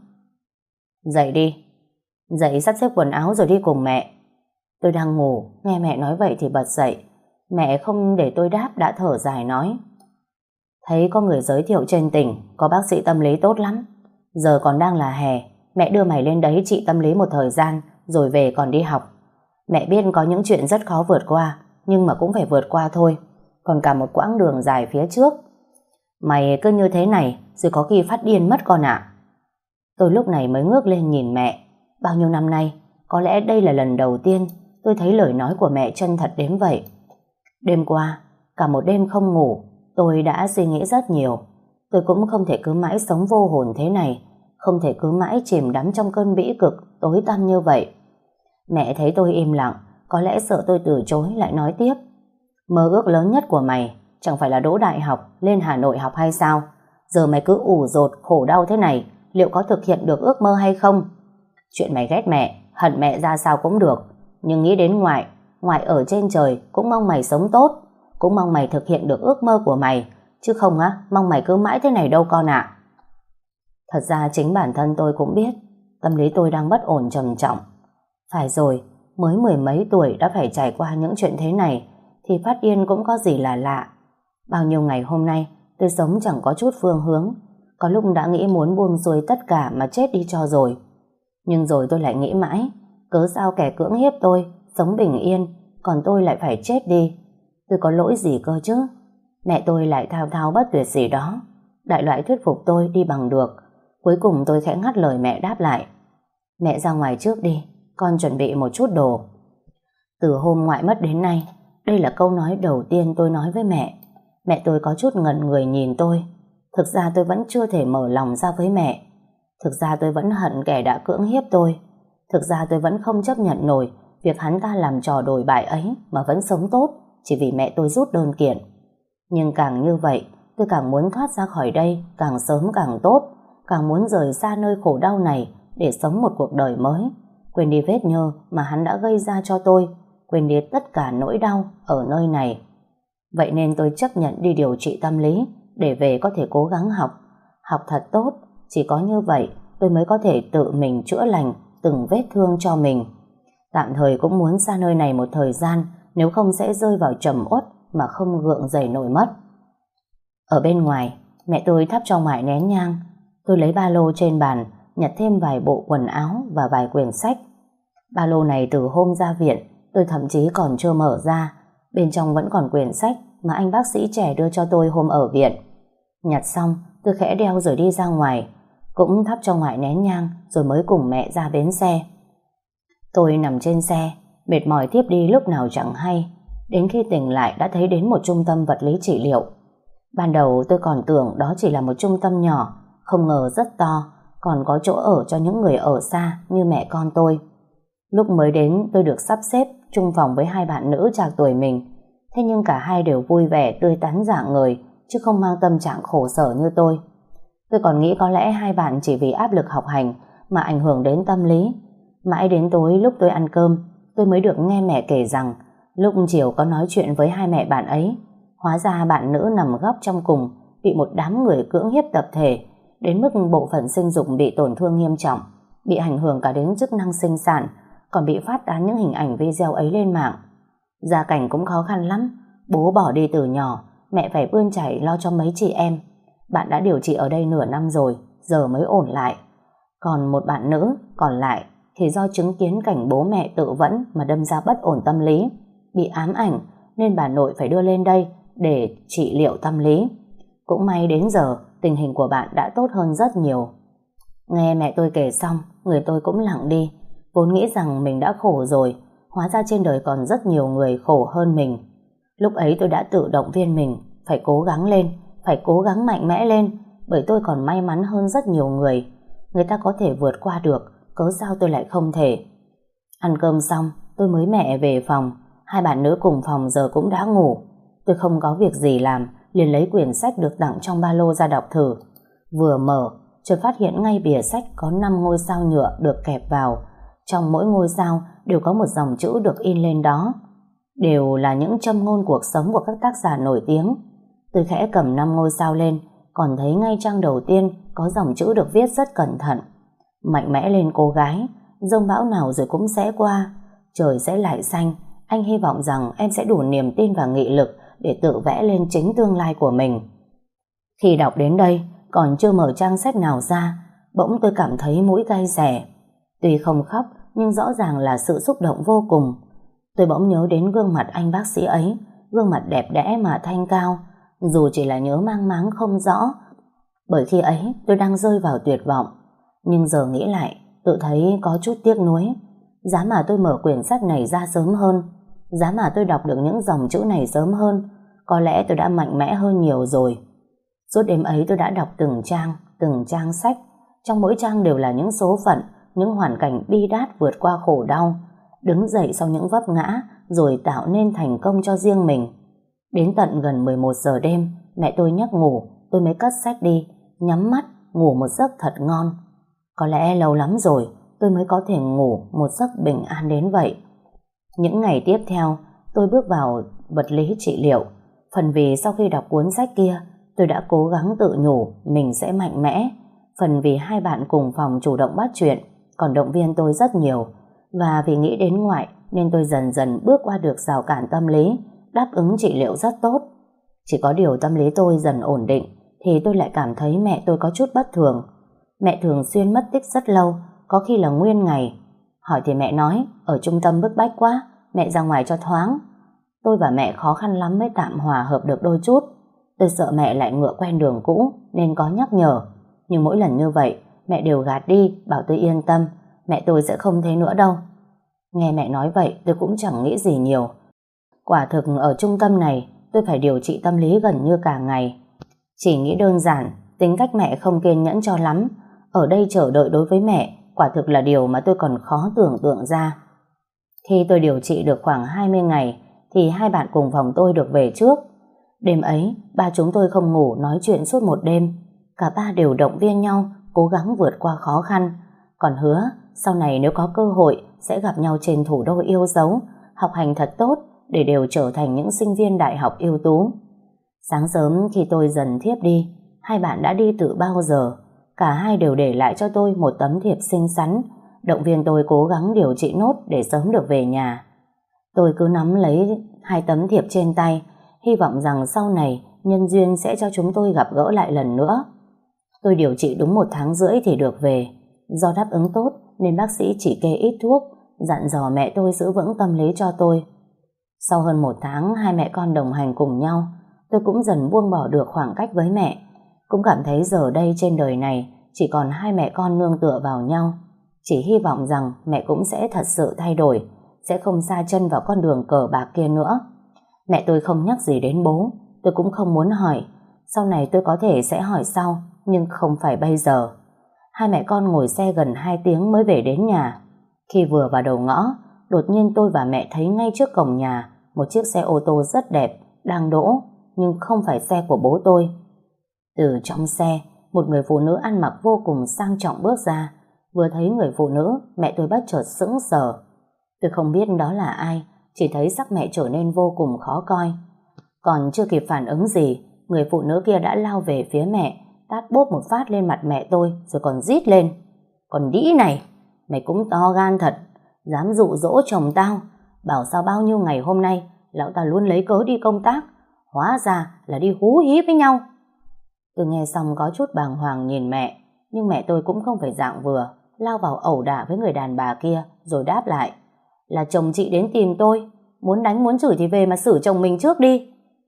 "Dậy đi, dậy sắp xếp quần áo rồi đi cùng mẹ." Tôi đang ngủ, nghe mẹ nói vậy thì bật dậy. Mẹ không để tôi đáp đã thở dài nói: "Thấy có người giới thiệu trên tỉnh có bác sĩ tâm lý tốt lắm. Giờ còn đang là hè, mẹ đưa mày lên đấy trị tâm lý một thời gian rồi về còn đi học. Mẹ biết có những chuyện rất khó vượt qua, nhưng mà cũng phải vượt qua thôi. Còn cả một quãng đường dài phía trước. Mày cứ như thế này rồi có khi phát điên mất con ạ." Tôi lúc này mới ngước lên nhìn mẹ. Bao nhiêu năm nay, có lẽ đây là lần đầu tiên tôi thấy lời nói của mẹ chân thật đến vậy. Đêm qua, cả một đêm không ngủ, tôi đã suy nghĩ rất nhiều. Tôi cũng không thể cứ mãi sống vô hồn thế này, không thể cứ mãi chìm đắm trong cơn bĩ cực tối tăm như vậy. Mẹ thấy tôi im lặng, có lẽ sợ tôi từ chối lại nói tiếp: "Mơ ước lớn nhất của mày chẳng phải là đỗ đại học, lên Hà Nội học hay sao? Giờ mày cứ ủ dột khổ đau thế này, liệu có thực hiện được ước mơ hay không? Chuyện mày ghét mẹ, hận mẹ ra sao cũng được, nhưng nghĩ đến ngoại, ngoại ở trên trời cũng mong mày sống tốt, cũng mong mày thực hiện được ước mơ của mày, chứ không á, mong mày cứ mãi thế này đâu con ạ." Thật ra chính bản thân tôi cũng biết tâm lý tôi đang bất ổn trầm trọng. Phải rồi, mới mười mấy tuổi đã phải trải qua những chuyện thế này thì phát điên cũng có gì là lạ. Bao nhiêu ngày hôm nay tôi sống chẳng có chút phương hướng, có lúc đã nghĩ muốn buông xuôi tất cả mà chết đi cho rồi. Nhưng rồi tôi lại nghĩ mãi, cớ sao kẻ cưỡng hiếp tôi sống bình yên, còn tôi lại phải chết đi? Tôi có lỗi gì cơ chứ? Mẹ tôi lại thao thao bất tuyệt gì đó, đại loại thuyết phục tôi đi bằng được. Cuối cùng tôi khẽ ngắt lời mẹ đáp lại: "Mẹ ra ngoài trước đi, con chuẩn bị một chút đồ." Từ hôm ngoại mất đến nay, đây là câu nói đầu tiên tôi nói với mẹ. Mẹ tôi có chút ngẩn người nhìn tôi. Thực ra tôi vẫn chưa thể mở lòng ra với mẹ. Thực ra tôi vẫn hận kẻ đã cưỡng hiếp tôi. Thực ra tôi vẫn không chấp nhận nổi việc hắn ta làm trò đồi bại ấy mà vẫn sống tốt chỉ vì mẹ tôi rút đơn kiện. Nhưng càng như vậy, tôi càng muốn thoát ra khỏi đây, càng sớm càng tốt, càng muốn rời xa nơi khổ đau này để sống một cuộc đời mới, quên đi vết nhơ mà hắn đã gây ra cho tôi, quên đi tất cả nỗi đau ở nơi này. Vậy nên tôi chấp nhận đi điều trị tâm lý để về có thể cố gắng học, học thật tốt. Chỉ có như vậy tôi mới có thể tự mình chữa lành từng vết thương cho mình. Tạm thời cũng muốn xa nơi này một thời gian, nếu không sẽ rơi vào trầm uất mà không gượng dậy nổi mất. Ở bên ngoài, mẹ tôi thắp cho ngoại nén nhang. Tôi lấy ba lô trên bàn, nhặt thêm vài bộ quần áo và vài quyển sách. Ba lô này từ hôm ra viện tôi thậm chí còn chưa mở ra. Bên trong vẫn còn quyển sách mà anh bác sĩ trẻ đưa cho tôi hôm ở viện. Nhặt xong tôi khẽ đeo rồi đi ra ngoài, cũng thắp cho ngoại nén nhang rồi mới cùng mẹ ra bến xe. Tôi nằm trên xe, mệt mỏi thiếp đi lúc nào chẳng hay. Đến khi tỉnh lại đã thấy đến một trung tâm vật lý trị liệu. Ban đầu tôi còn tưởng đó chỉ là một trung tâm nhỏ, không ngờ rất to, còn có chỗ ở cho những người ở xa như mẹ con tôi. Lúc mới đến tôi được sắp xếp chung phòng với hai bạn nữ trạc tuổi mình. Thế nhưng cả hai đều vui vẻ, tươi tắn rạng ngời, chứ không mang tâm trạng khổ sở như tôi. Tôi còn nghĩ có lẽ hai bạn chỉ vì áp lực học hành mà ảnh hưởng đến tâm lý. Mãi đến tối lúc tôi ăn cơm, tôi mới được nghe mẹ kể rằng lúc chiều có nói chuyện với hai mẹ bạn ấy. Hóa ra bạn nữ nằm góc trong cùng bị một đám người cưỡng hiếp tập thể, đến mức bộ phận sinh dục bị tổn thương nghiêm trọng, bị ảnh hưởng cả đến chức năng sinh sản, còn bị phát tán những hình ảnh video ấy lên mạng. Gia cảnh cũng khó khăn lắm, bố bỏ đi từ nhỏ, mẹ phải bươn chải lo cho mấy chị em. Bạn đã điều trị ở đây nửa năm rồi, giờ mới ổn lại. Còn một bạn nữ còn lại thì do chứng kiến cảnh bố mẹ tự vẫn mà đâm ra bất ổn tâm lý, bị ám ảnh nên bà nội phải đưa lên đây để trị liệu tâm lý. Cũng may đến giờ tình hình của bạn đã tốt hơn rất nhiều. Nghe mẹ tôi kể xong, người tôi cũng lặng đi. Vốn nghĩ rằng mình đã khổ rồi, hóa ra trên đời còn rất nhiều người khổ hơn mình. Lúc ấy tôi đã tự động viên mình phải cố gắng lên, phải cố gắng mạnh mẽ lên, bởi tôi còn may mắn hơn rất nhiều người. Người ta có thể vượt qua được, cớ sao tôi lại không thể. Ăn cơm xong, tôi mới mẹ về phòng. Hai bạn nữ cùng phòng giờ cũng đã ngủ. Tôi không có việc gì làm, liền lấy quyển sách được tặng trong ba lô ra đọc thử. Vừa mở, chợt phát hiện ngay bìa sách có năm ngôi sao nhựa được kẹp vào. Trong mỗi ngôi sao đều có một dòng chữ được in lên đó. Đều là những châm ngôn cuộc sống của các tác giả nổi tiếng. Tôi khẽ cầm năm ngôi sao lên, còn thấy ngay trang đầu tiên có dòng chữ được viết rất cẩn thận. Mạnh mẽ lên cô gái, giông bão nào rồi cũng sẽ qua, trời sẽ lại xanh. Anh hy vọng rằng em sẽ đủ niềm tin và nghị lực để tự vẽ lên chính tương lai của mình. Khi đọc đến đây, còn chưa mở trang sách nào ra, bỗng tôi cảm thấy mũi cay xè. Tuy không khóc, nhưng rõ ràng là sự xúc động vô cùng. Tôi bỗng nhớ đến gương mặt anh bác sĩ ấy, gương mặt đẹp đẽ mà thanh cao, dù chỉ là nhớ mang máng không rõ. Bởi khi ấy tôi đang rơi vào tuyệt vọng, nhưng giờ nghĩ lại, tự thấy có chút tiếc nuối. Giá mà tôi mở quyển sách này ra sớm hơn, giá mà tôi đọc được những dòng chữ này sớm hơn, có lẽ tôi đã mạnh mẽ hơn nhiều rồi. Suốt đêm ấy tôi đã đọc từng trang, từng trang sách. Trong mỗi trang đều là những số phận, những hoàn cảnh bi đát vượt qua khổ đau, đứng dậy sau những vấp ngã, rồi tạo nên thành công cho riêng mình. Đến tận gần mười một giờ đêm, mẹ tôi nhắc ngủ, tôi mới cất sách đi, nhắm mắt, ngủ một giấc thật ngon. Có lẽ lâu lắm rồi, tôi mới có thể ngủ một giấc bình an đến vậy. Những ngày tiếp theo, tôi bước vào vật lý trị liệu. Phần vì sau khi đọc cuốn sách kia, tôi đã cố gắng tự nhủ mình sẽ mạnh mẽ. Phần vì hai bạn cùng phòng chủ động bắt chuyện, còn động viên tôi rất nhiều. Và vì nghĩ đến ngoại nên tôi dần dần bước qua được rào cản tâm lý, đáp ứng trị liệu rất tốt. Chỉ có điều tâm lý tôi dần ổn định thì tôi lại cảm thấy mẹ tôi có chút bất thường. Mẹ thường xuyên mất tích rất lâu, có khi là nguyên ngày. Hỏi thì mẹ nói ở trung tâm bức bách quá, mẹ ra ngoài cho thoáng. Tôi và mẹ khó khăn lắm mới tạm hòa hợp được đôi chút. Tôi sợ mẹ lại ngựa quen đường cũ nên có nhắc nhở. Nhưng mỗi lần như vậy mẹ đều gạt đi, bảo tôi yên tâm, mẹ tôi sẽ không thế nữa đâu. Nghe mẹ nói vậy tôi cũng chẳng nghĩ gì nhiều. Quả thực ở trung tâm này tôi phải điều trị tâm lý gần như cả ngày. Chỉ nghĩ đơn giản, tính cách mẹ không kiên nhẫn cho lắm. Ở đây chờ đợi đối với mẹ quả thực là điều mà tôi còn khó tưởng tượng ra. Khi tôi điều trị được khoảng hai mươi ngày thì hai bạn cùng phòng tôi được về trước. Đêm ấy ba chúng tôi không ngủ nói chuyện suốt một đêm. Cả ba đều động viên nhau cố gắng vượt qua khó khăn, còn hứa sau này nếu có cơ hội sẽ gặp nhau trên thủ đô yêu dấu, học hành thật tốt để đều trở thành những sinh viên đại học ưu tú. Sáng sớm khi tôi dần thiếp đi, hai bạn đã đi từ bao giờ. Cả hai đều để lại cho tôi một tấm thiệp xinh xắn, động viên tôi cố gắng điều trị nốt để sớm được về nhà. Tôi cứ nắm lấy hai tấm thiệp trên tay, hy vọng rằng sau này nhân duyên sẽ cho chúng tôi gặp gỡ lại lần nữa. Tôi điều trị đúng một tháng rưỡi thì được về. Do đáp ứng tốt nên bác sĩ chỉ kê ít thuốc, dặn dò mẹ tôi giữ vững tâm lý cho tôi. Sau hơn một tháng hai mẹ con đồng hành cùng nhau, tôi cũng dần buông bỏ được khoảng cách với mẹ. Cũng cảm thấy giờ đây trên đời này chỉ còn hai mẹ con nương tựa vào nhau. Chỉ hy vọng rằng mẹ cũng sẽ thật sự thay đổi, sẽ không sa chân vào con đường cờ bạc kia nữa. Mẹ tôi không nhắc gì đến bố, tôi cũng không muốn hỏi. Sau này tôi có thể sẽ hỏi sau, nhưng không phải bây giờ. Hai mẹ con ngồi xe gần hai tiếng mới về đến nhà. Khi vừa vào đầu ngõ, đột nhiên tôi và mẹ thấy ngay trước cổng nhà một chiếc xe ô tô rất đẹp đang đỗ, nhưng không phải xe của bố tôi. Từ trong xe, một người phụ nữ ăn mặc vô cùng sang trọng bước ra. Vừa thấy người phụ nữ, mẹ tôi bất chợt sững sờ. Tôi không biết đó là ai, chỉ thấy sắc mẹ trở nên vô cùng khó coi. Còn chưa kịp phản ứng gì, người phụ nữ kia đã lao về phía mẹ, tát bốp một phát lên mặt mẹ tôi, rồi còn rít lên: "Còn đĩ này, mày cũng to gan thật, dám dụ dỗ chồng tao, bảo sao bao nhiêu ngày hôm nay lão ta luôn lấy cớ đi công tác, hóa ra là đi hú hí với nhau." Tôi nghe xong có chút bàng hoàng nhìn mẹ, nhưng mẹ tôi cũng không phải dạng vừa, lao vào ẩu đả với người đàn bà kia, rồi đáp lại: "Là chồng chị đến tìm tôi, muốn đánh muốn chửi thì về mà xử chồng mình trước đi."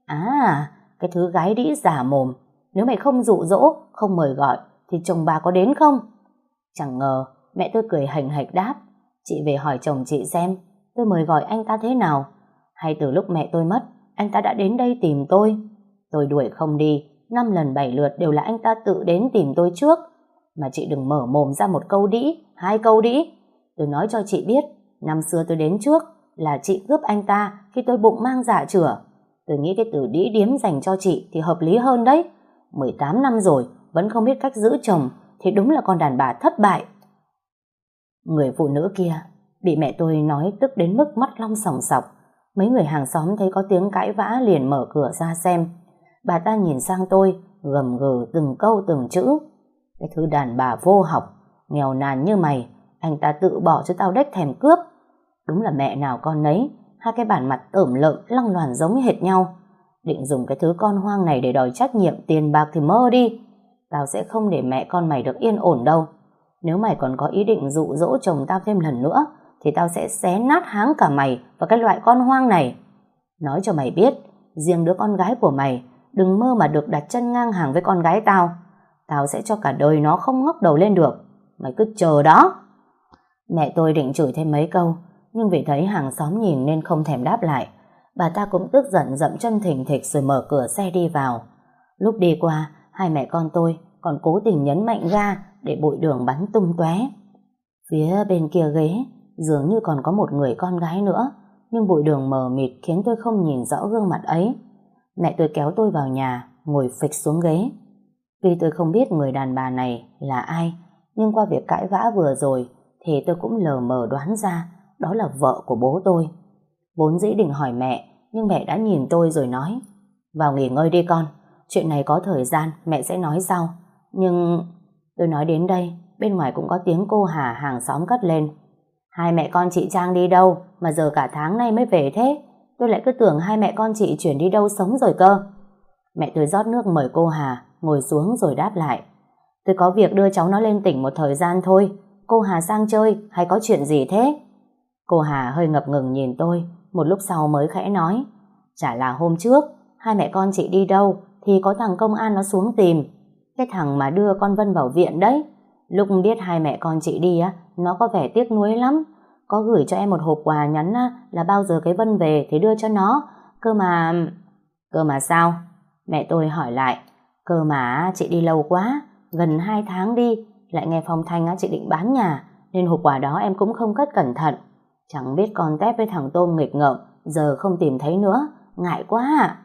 "À, cái thứ gái đĩ giả mồm, nếu mày không dụ dỗ, không mời gọi thì chồng bà có đến không?" Chẳng ngờ mẹ tôi cười hành hạch đáp: "Chị về hỏi chồng chị xem, tôi mời gọi anh ta thế nào? Hay từ lúc mẹ tôi mất, anh ta đã đến đây tìm tôi? Tôi đuổi không đi, năm lần bảy lượt đều là anh ta tự đến tìm tôi trước. Mà chị đừng mở mồm ra một câu đĩ, hai câu đĩ. Tôi nói cho chị biết, năm xưa tôi đến trước là chị cướp anh ta khi tôi bụng mang dạ chửa. Tôi nghĩ cái từ đĩ điếm dành cho chị thì hợp lý hơn đấy. mười tám năm rồi vẫn không biết cách giữ chồng thì đúng là con đàn bà thất bại. Người phụ nữ kia bị mẹ tôi nói tức đến mức mắt long sòng sọc. Mấy người hàng xóm thấy có tiếng cãi vã liền mở cửa ra xem. Bà ta nhìn sang tôi, gầm gừ từng câu từng chữ. Cái thứ đàn bà vô học, nghèo nàn như mày, anh ta tự bỏ cho tao đếch thèm cướp. Đúng là mẹ nào con nấy, hai cái bản mặt ởm lợm lăng loàn giống hệt nhau. Định dùng cái thứ con hoang này để đòi trách nhiệm tiền bạc thì mơ đi. Tao sẽ không để mẹ con mày được yên ổn đâu. Nếu mày còn có ý định dụ dỗ chồng tao thêm lần nữa thì tao sẽ xé nát háng cả mày và cái loại con hoang này. Nói cho mày biết, riêng đứa con gái của mày đừng mơ mà được đặt chân ngang hàng với con gái tao. Tao sẽ cho cả đời nó không ngóc đầu lên được. Mày cứ chờ đó. Mẹ tôi định chửi thêm mấy câu, nhưng vì thấy hàng xóm nhìn nên không thèm đáp lại. Bà ta cũng tức giận dậm chân thình thịch rồi mở cửa xe đi vào. Lúc đi qua, hai mẹ con tôi còn cố tình nhấn mạnh ga để bụi đường bắn tung tóe. Phía bên kia ghế dường như còn có một người con gái nữa, nhưng bụi đường mờ mịt khiến tôi không nhìn rõ gương mặt ấy. Mẹ tôi kéo tôi vào nhà, ngồi phịch xuống ghế. Tuy tôi không biết người đàn bà này là ai, nhưng qua việc cãi vã vừa rồi thì tôi cũng lờ mờ đoán ra đó là vợ của bố tôi. Vốn dĩ định hỏi mẹ, nhưng mẹ đã nhìn tôi rồi nói: vào nghỉ ngơi đi con, chuyện này có thời gian mẹ sẽ nói sau. Nhưng... Tôi nói đến đây, bên ngoài cũng có tiếng cô Hà hàng xóm cất lên: hai mẹ con chị Trang đi đâu mà giờ cả tháng nay mới về thế? Tôi lại cứ tưởng hai mẹ con chị chuyển đi đâu sống rồi cơ. Mẹ tôi rót nước mời cô Hà ngồi xuống rồi đáp lại: tôi có việc đưa cháu nó lên tỉnh một thời gian thôi. Cô Hà sang chơi hay có chuyện gì thế? Cô Hà hơi ngập ngừng nhìn tôi, một lúc sau mới khẽ nói: chả là hôm trước hai mẹ con chị đi đâu thì có thằng công an nó xuống tìm. Cái thằng mà đưa con Vân vào viện đấy. Lúc biết hai mẹ con chị đi á, nó có vẻ tiếc nuối lắm. Có gửi cho em một hộp quà nhắn á, là bao giờ cái Vân về thì đưa cho nó. Cơ mà... Cơ mà sao? Mẹ tôi hỏi lại. Cơ mà chị đi lâu quá, gần hai tháng đi, lại nghe phong thanh á chị định bán nhà, nên hộp quà đó em cũng không cất cẩn thận. Chẳng biết con tép với thằng Tôm nghịch ngợm, giờ không tìm thấy nữa, ngại quá à.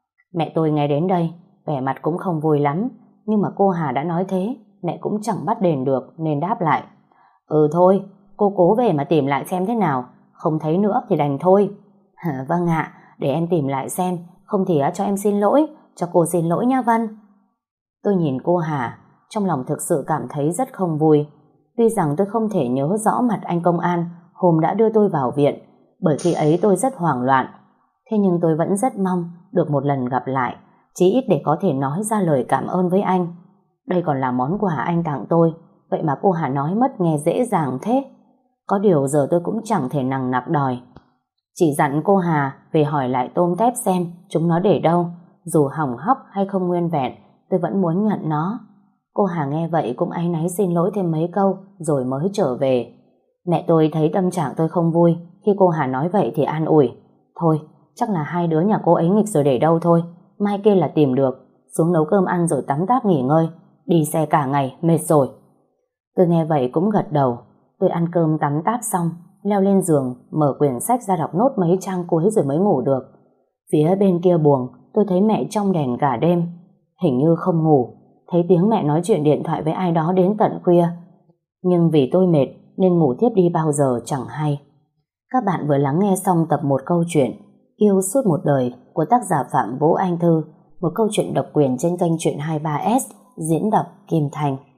Mẹ tôi nghe đến đây, vẻ mặt cũng không vui lắm, nhưng mà cô Hà đã nói thế, mẹ cũng chẳng bắt đền được nên đáp lại: ừ thôi, cô cố về mà tìm lại xem thế nào, không thấy nữa thì đành thôi. Vâng ạ, để em tìm lại xem, không thì cho em xin lỗi, cho cô xin lỗi nha Vân. Tôi nhìn cô Hà, trong lòng thực sự cảm thấy rất không vui. Tuy rằng tôi không thể nhớ rõ mặt anh công an hôm đã đưa tôi vào viện, bởi khi ấy tôi rất hoảng loạn. Thế nhưng tôi vẫn rất mong được một lần gặp lại, chí ít để có thể nói ra lời cảm ơn với anh. Đây còn là món quà anh tặng tôi, vậy mà cô Hà nói mất nghe dễ dàng thế. Có điều giờ tôi cũng chẳng thể nằng nặc đòi. Chỉ dặn cô Hà về hỏi lại Tôm Tép xem chúng nó để đâu, dù hỏng hóc hay không nguyên vẹn, tôi vẫn muốn nhận nó. Cô Hà nghe vậy cũng áy náy xin lỗi thêm mấy câu rồi mới trở về. Mẹ tôi thấy tâm trạng tôi không vui, khi cô Hà nói vậy thì an ủi: thôi, chắc là hai đứa nhà cô ấy nghịch rồi để đâu thôi, mai kia là tìm được. Xuống nấu cơm ăn rồi tắm táp nghỉ ngơi, đi xe cả ngày mệt rồi. Tôi nghe vậy cũng gật đầu. Tôi ăn cơm tắm táp xong, leo lên giường, mở quyển sách ra đọc nốt mấy trang cuối rồi mới ngủ được. Phía bên kia buồng, tôi thấy mẹ trong đèn cả đêm, hình như không ngủ. Thấy tiếng mẹ nói chuyện điện thoại với ai đó đến tận khuya, nhưng vì tôi mệt nên ngủ thiếp đi bao giờ chẳng hay. Các bạn vừa lắng nghe xong tập một câu chuyện Yêu suốt một đời của tác giả Phạm Vũ Anh Thư, một câu chuyện độc quyền trên kênh Chuyện hai ba S, diễn đọc Kim Thành.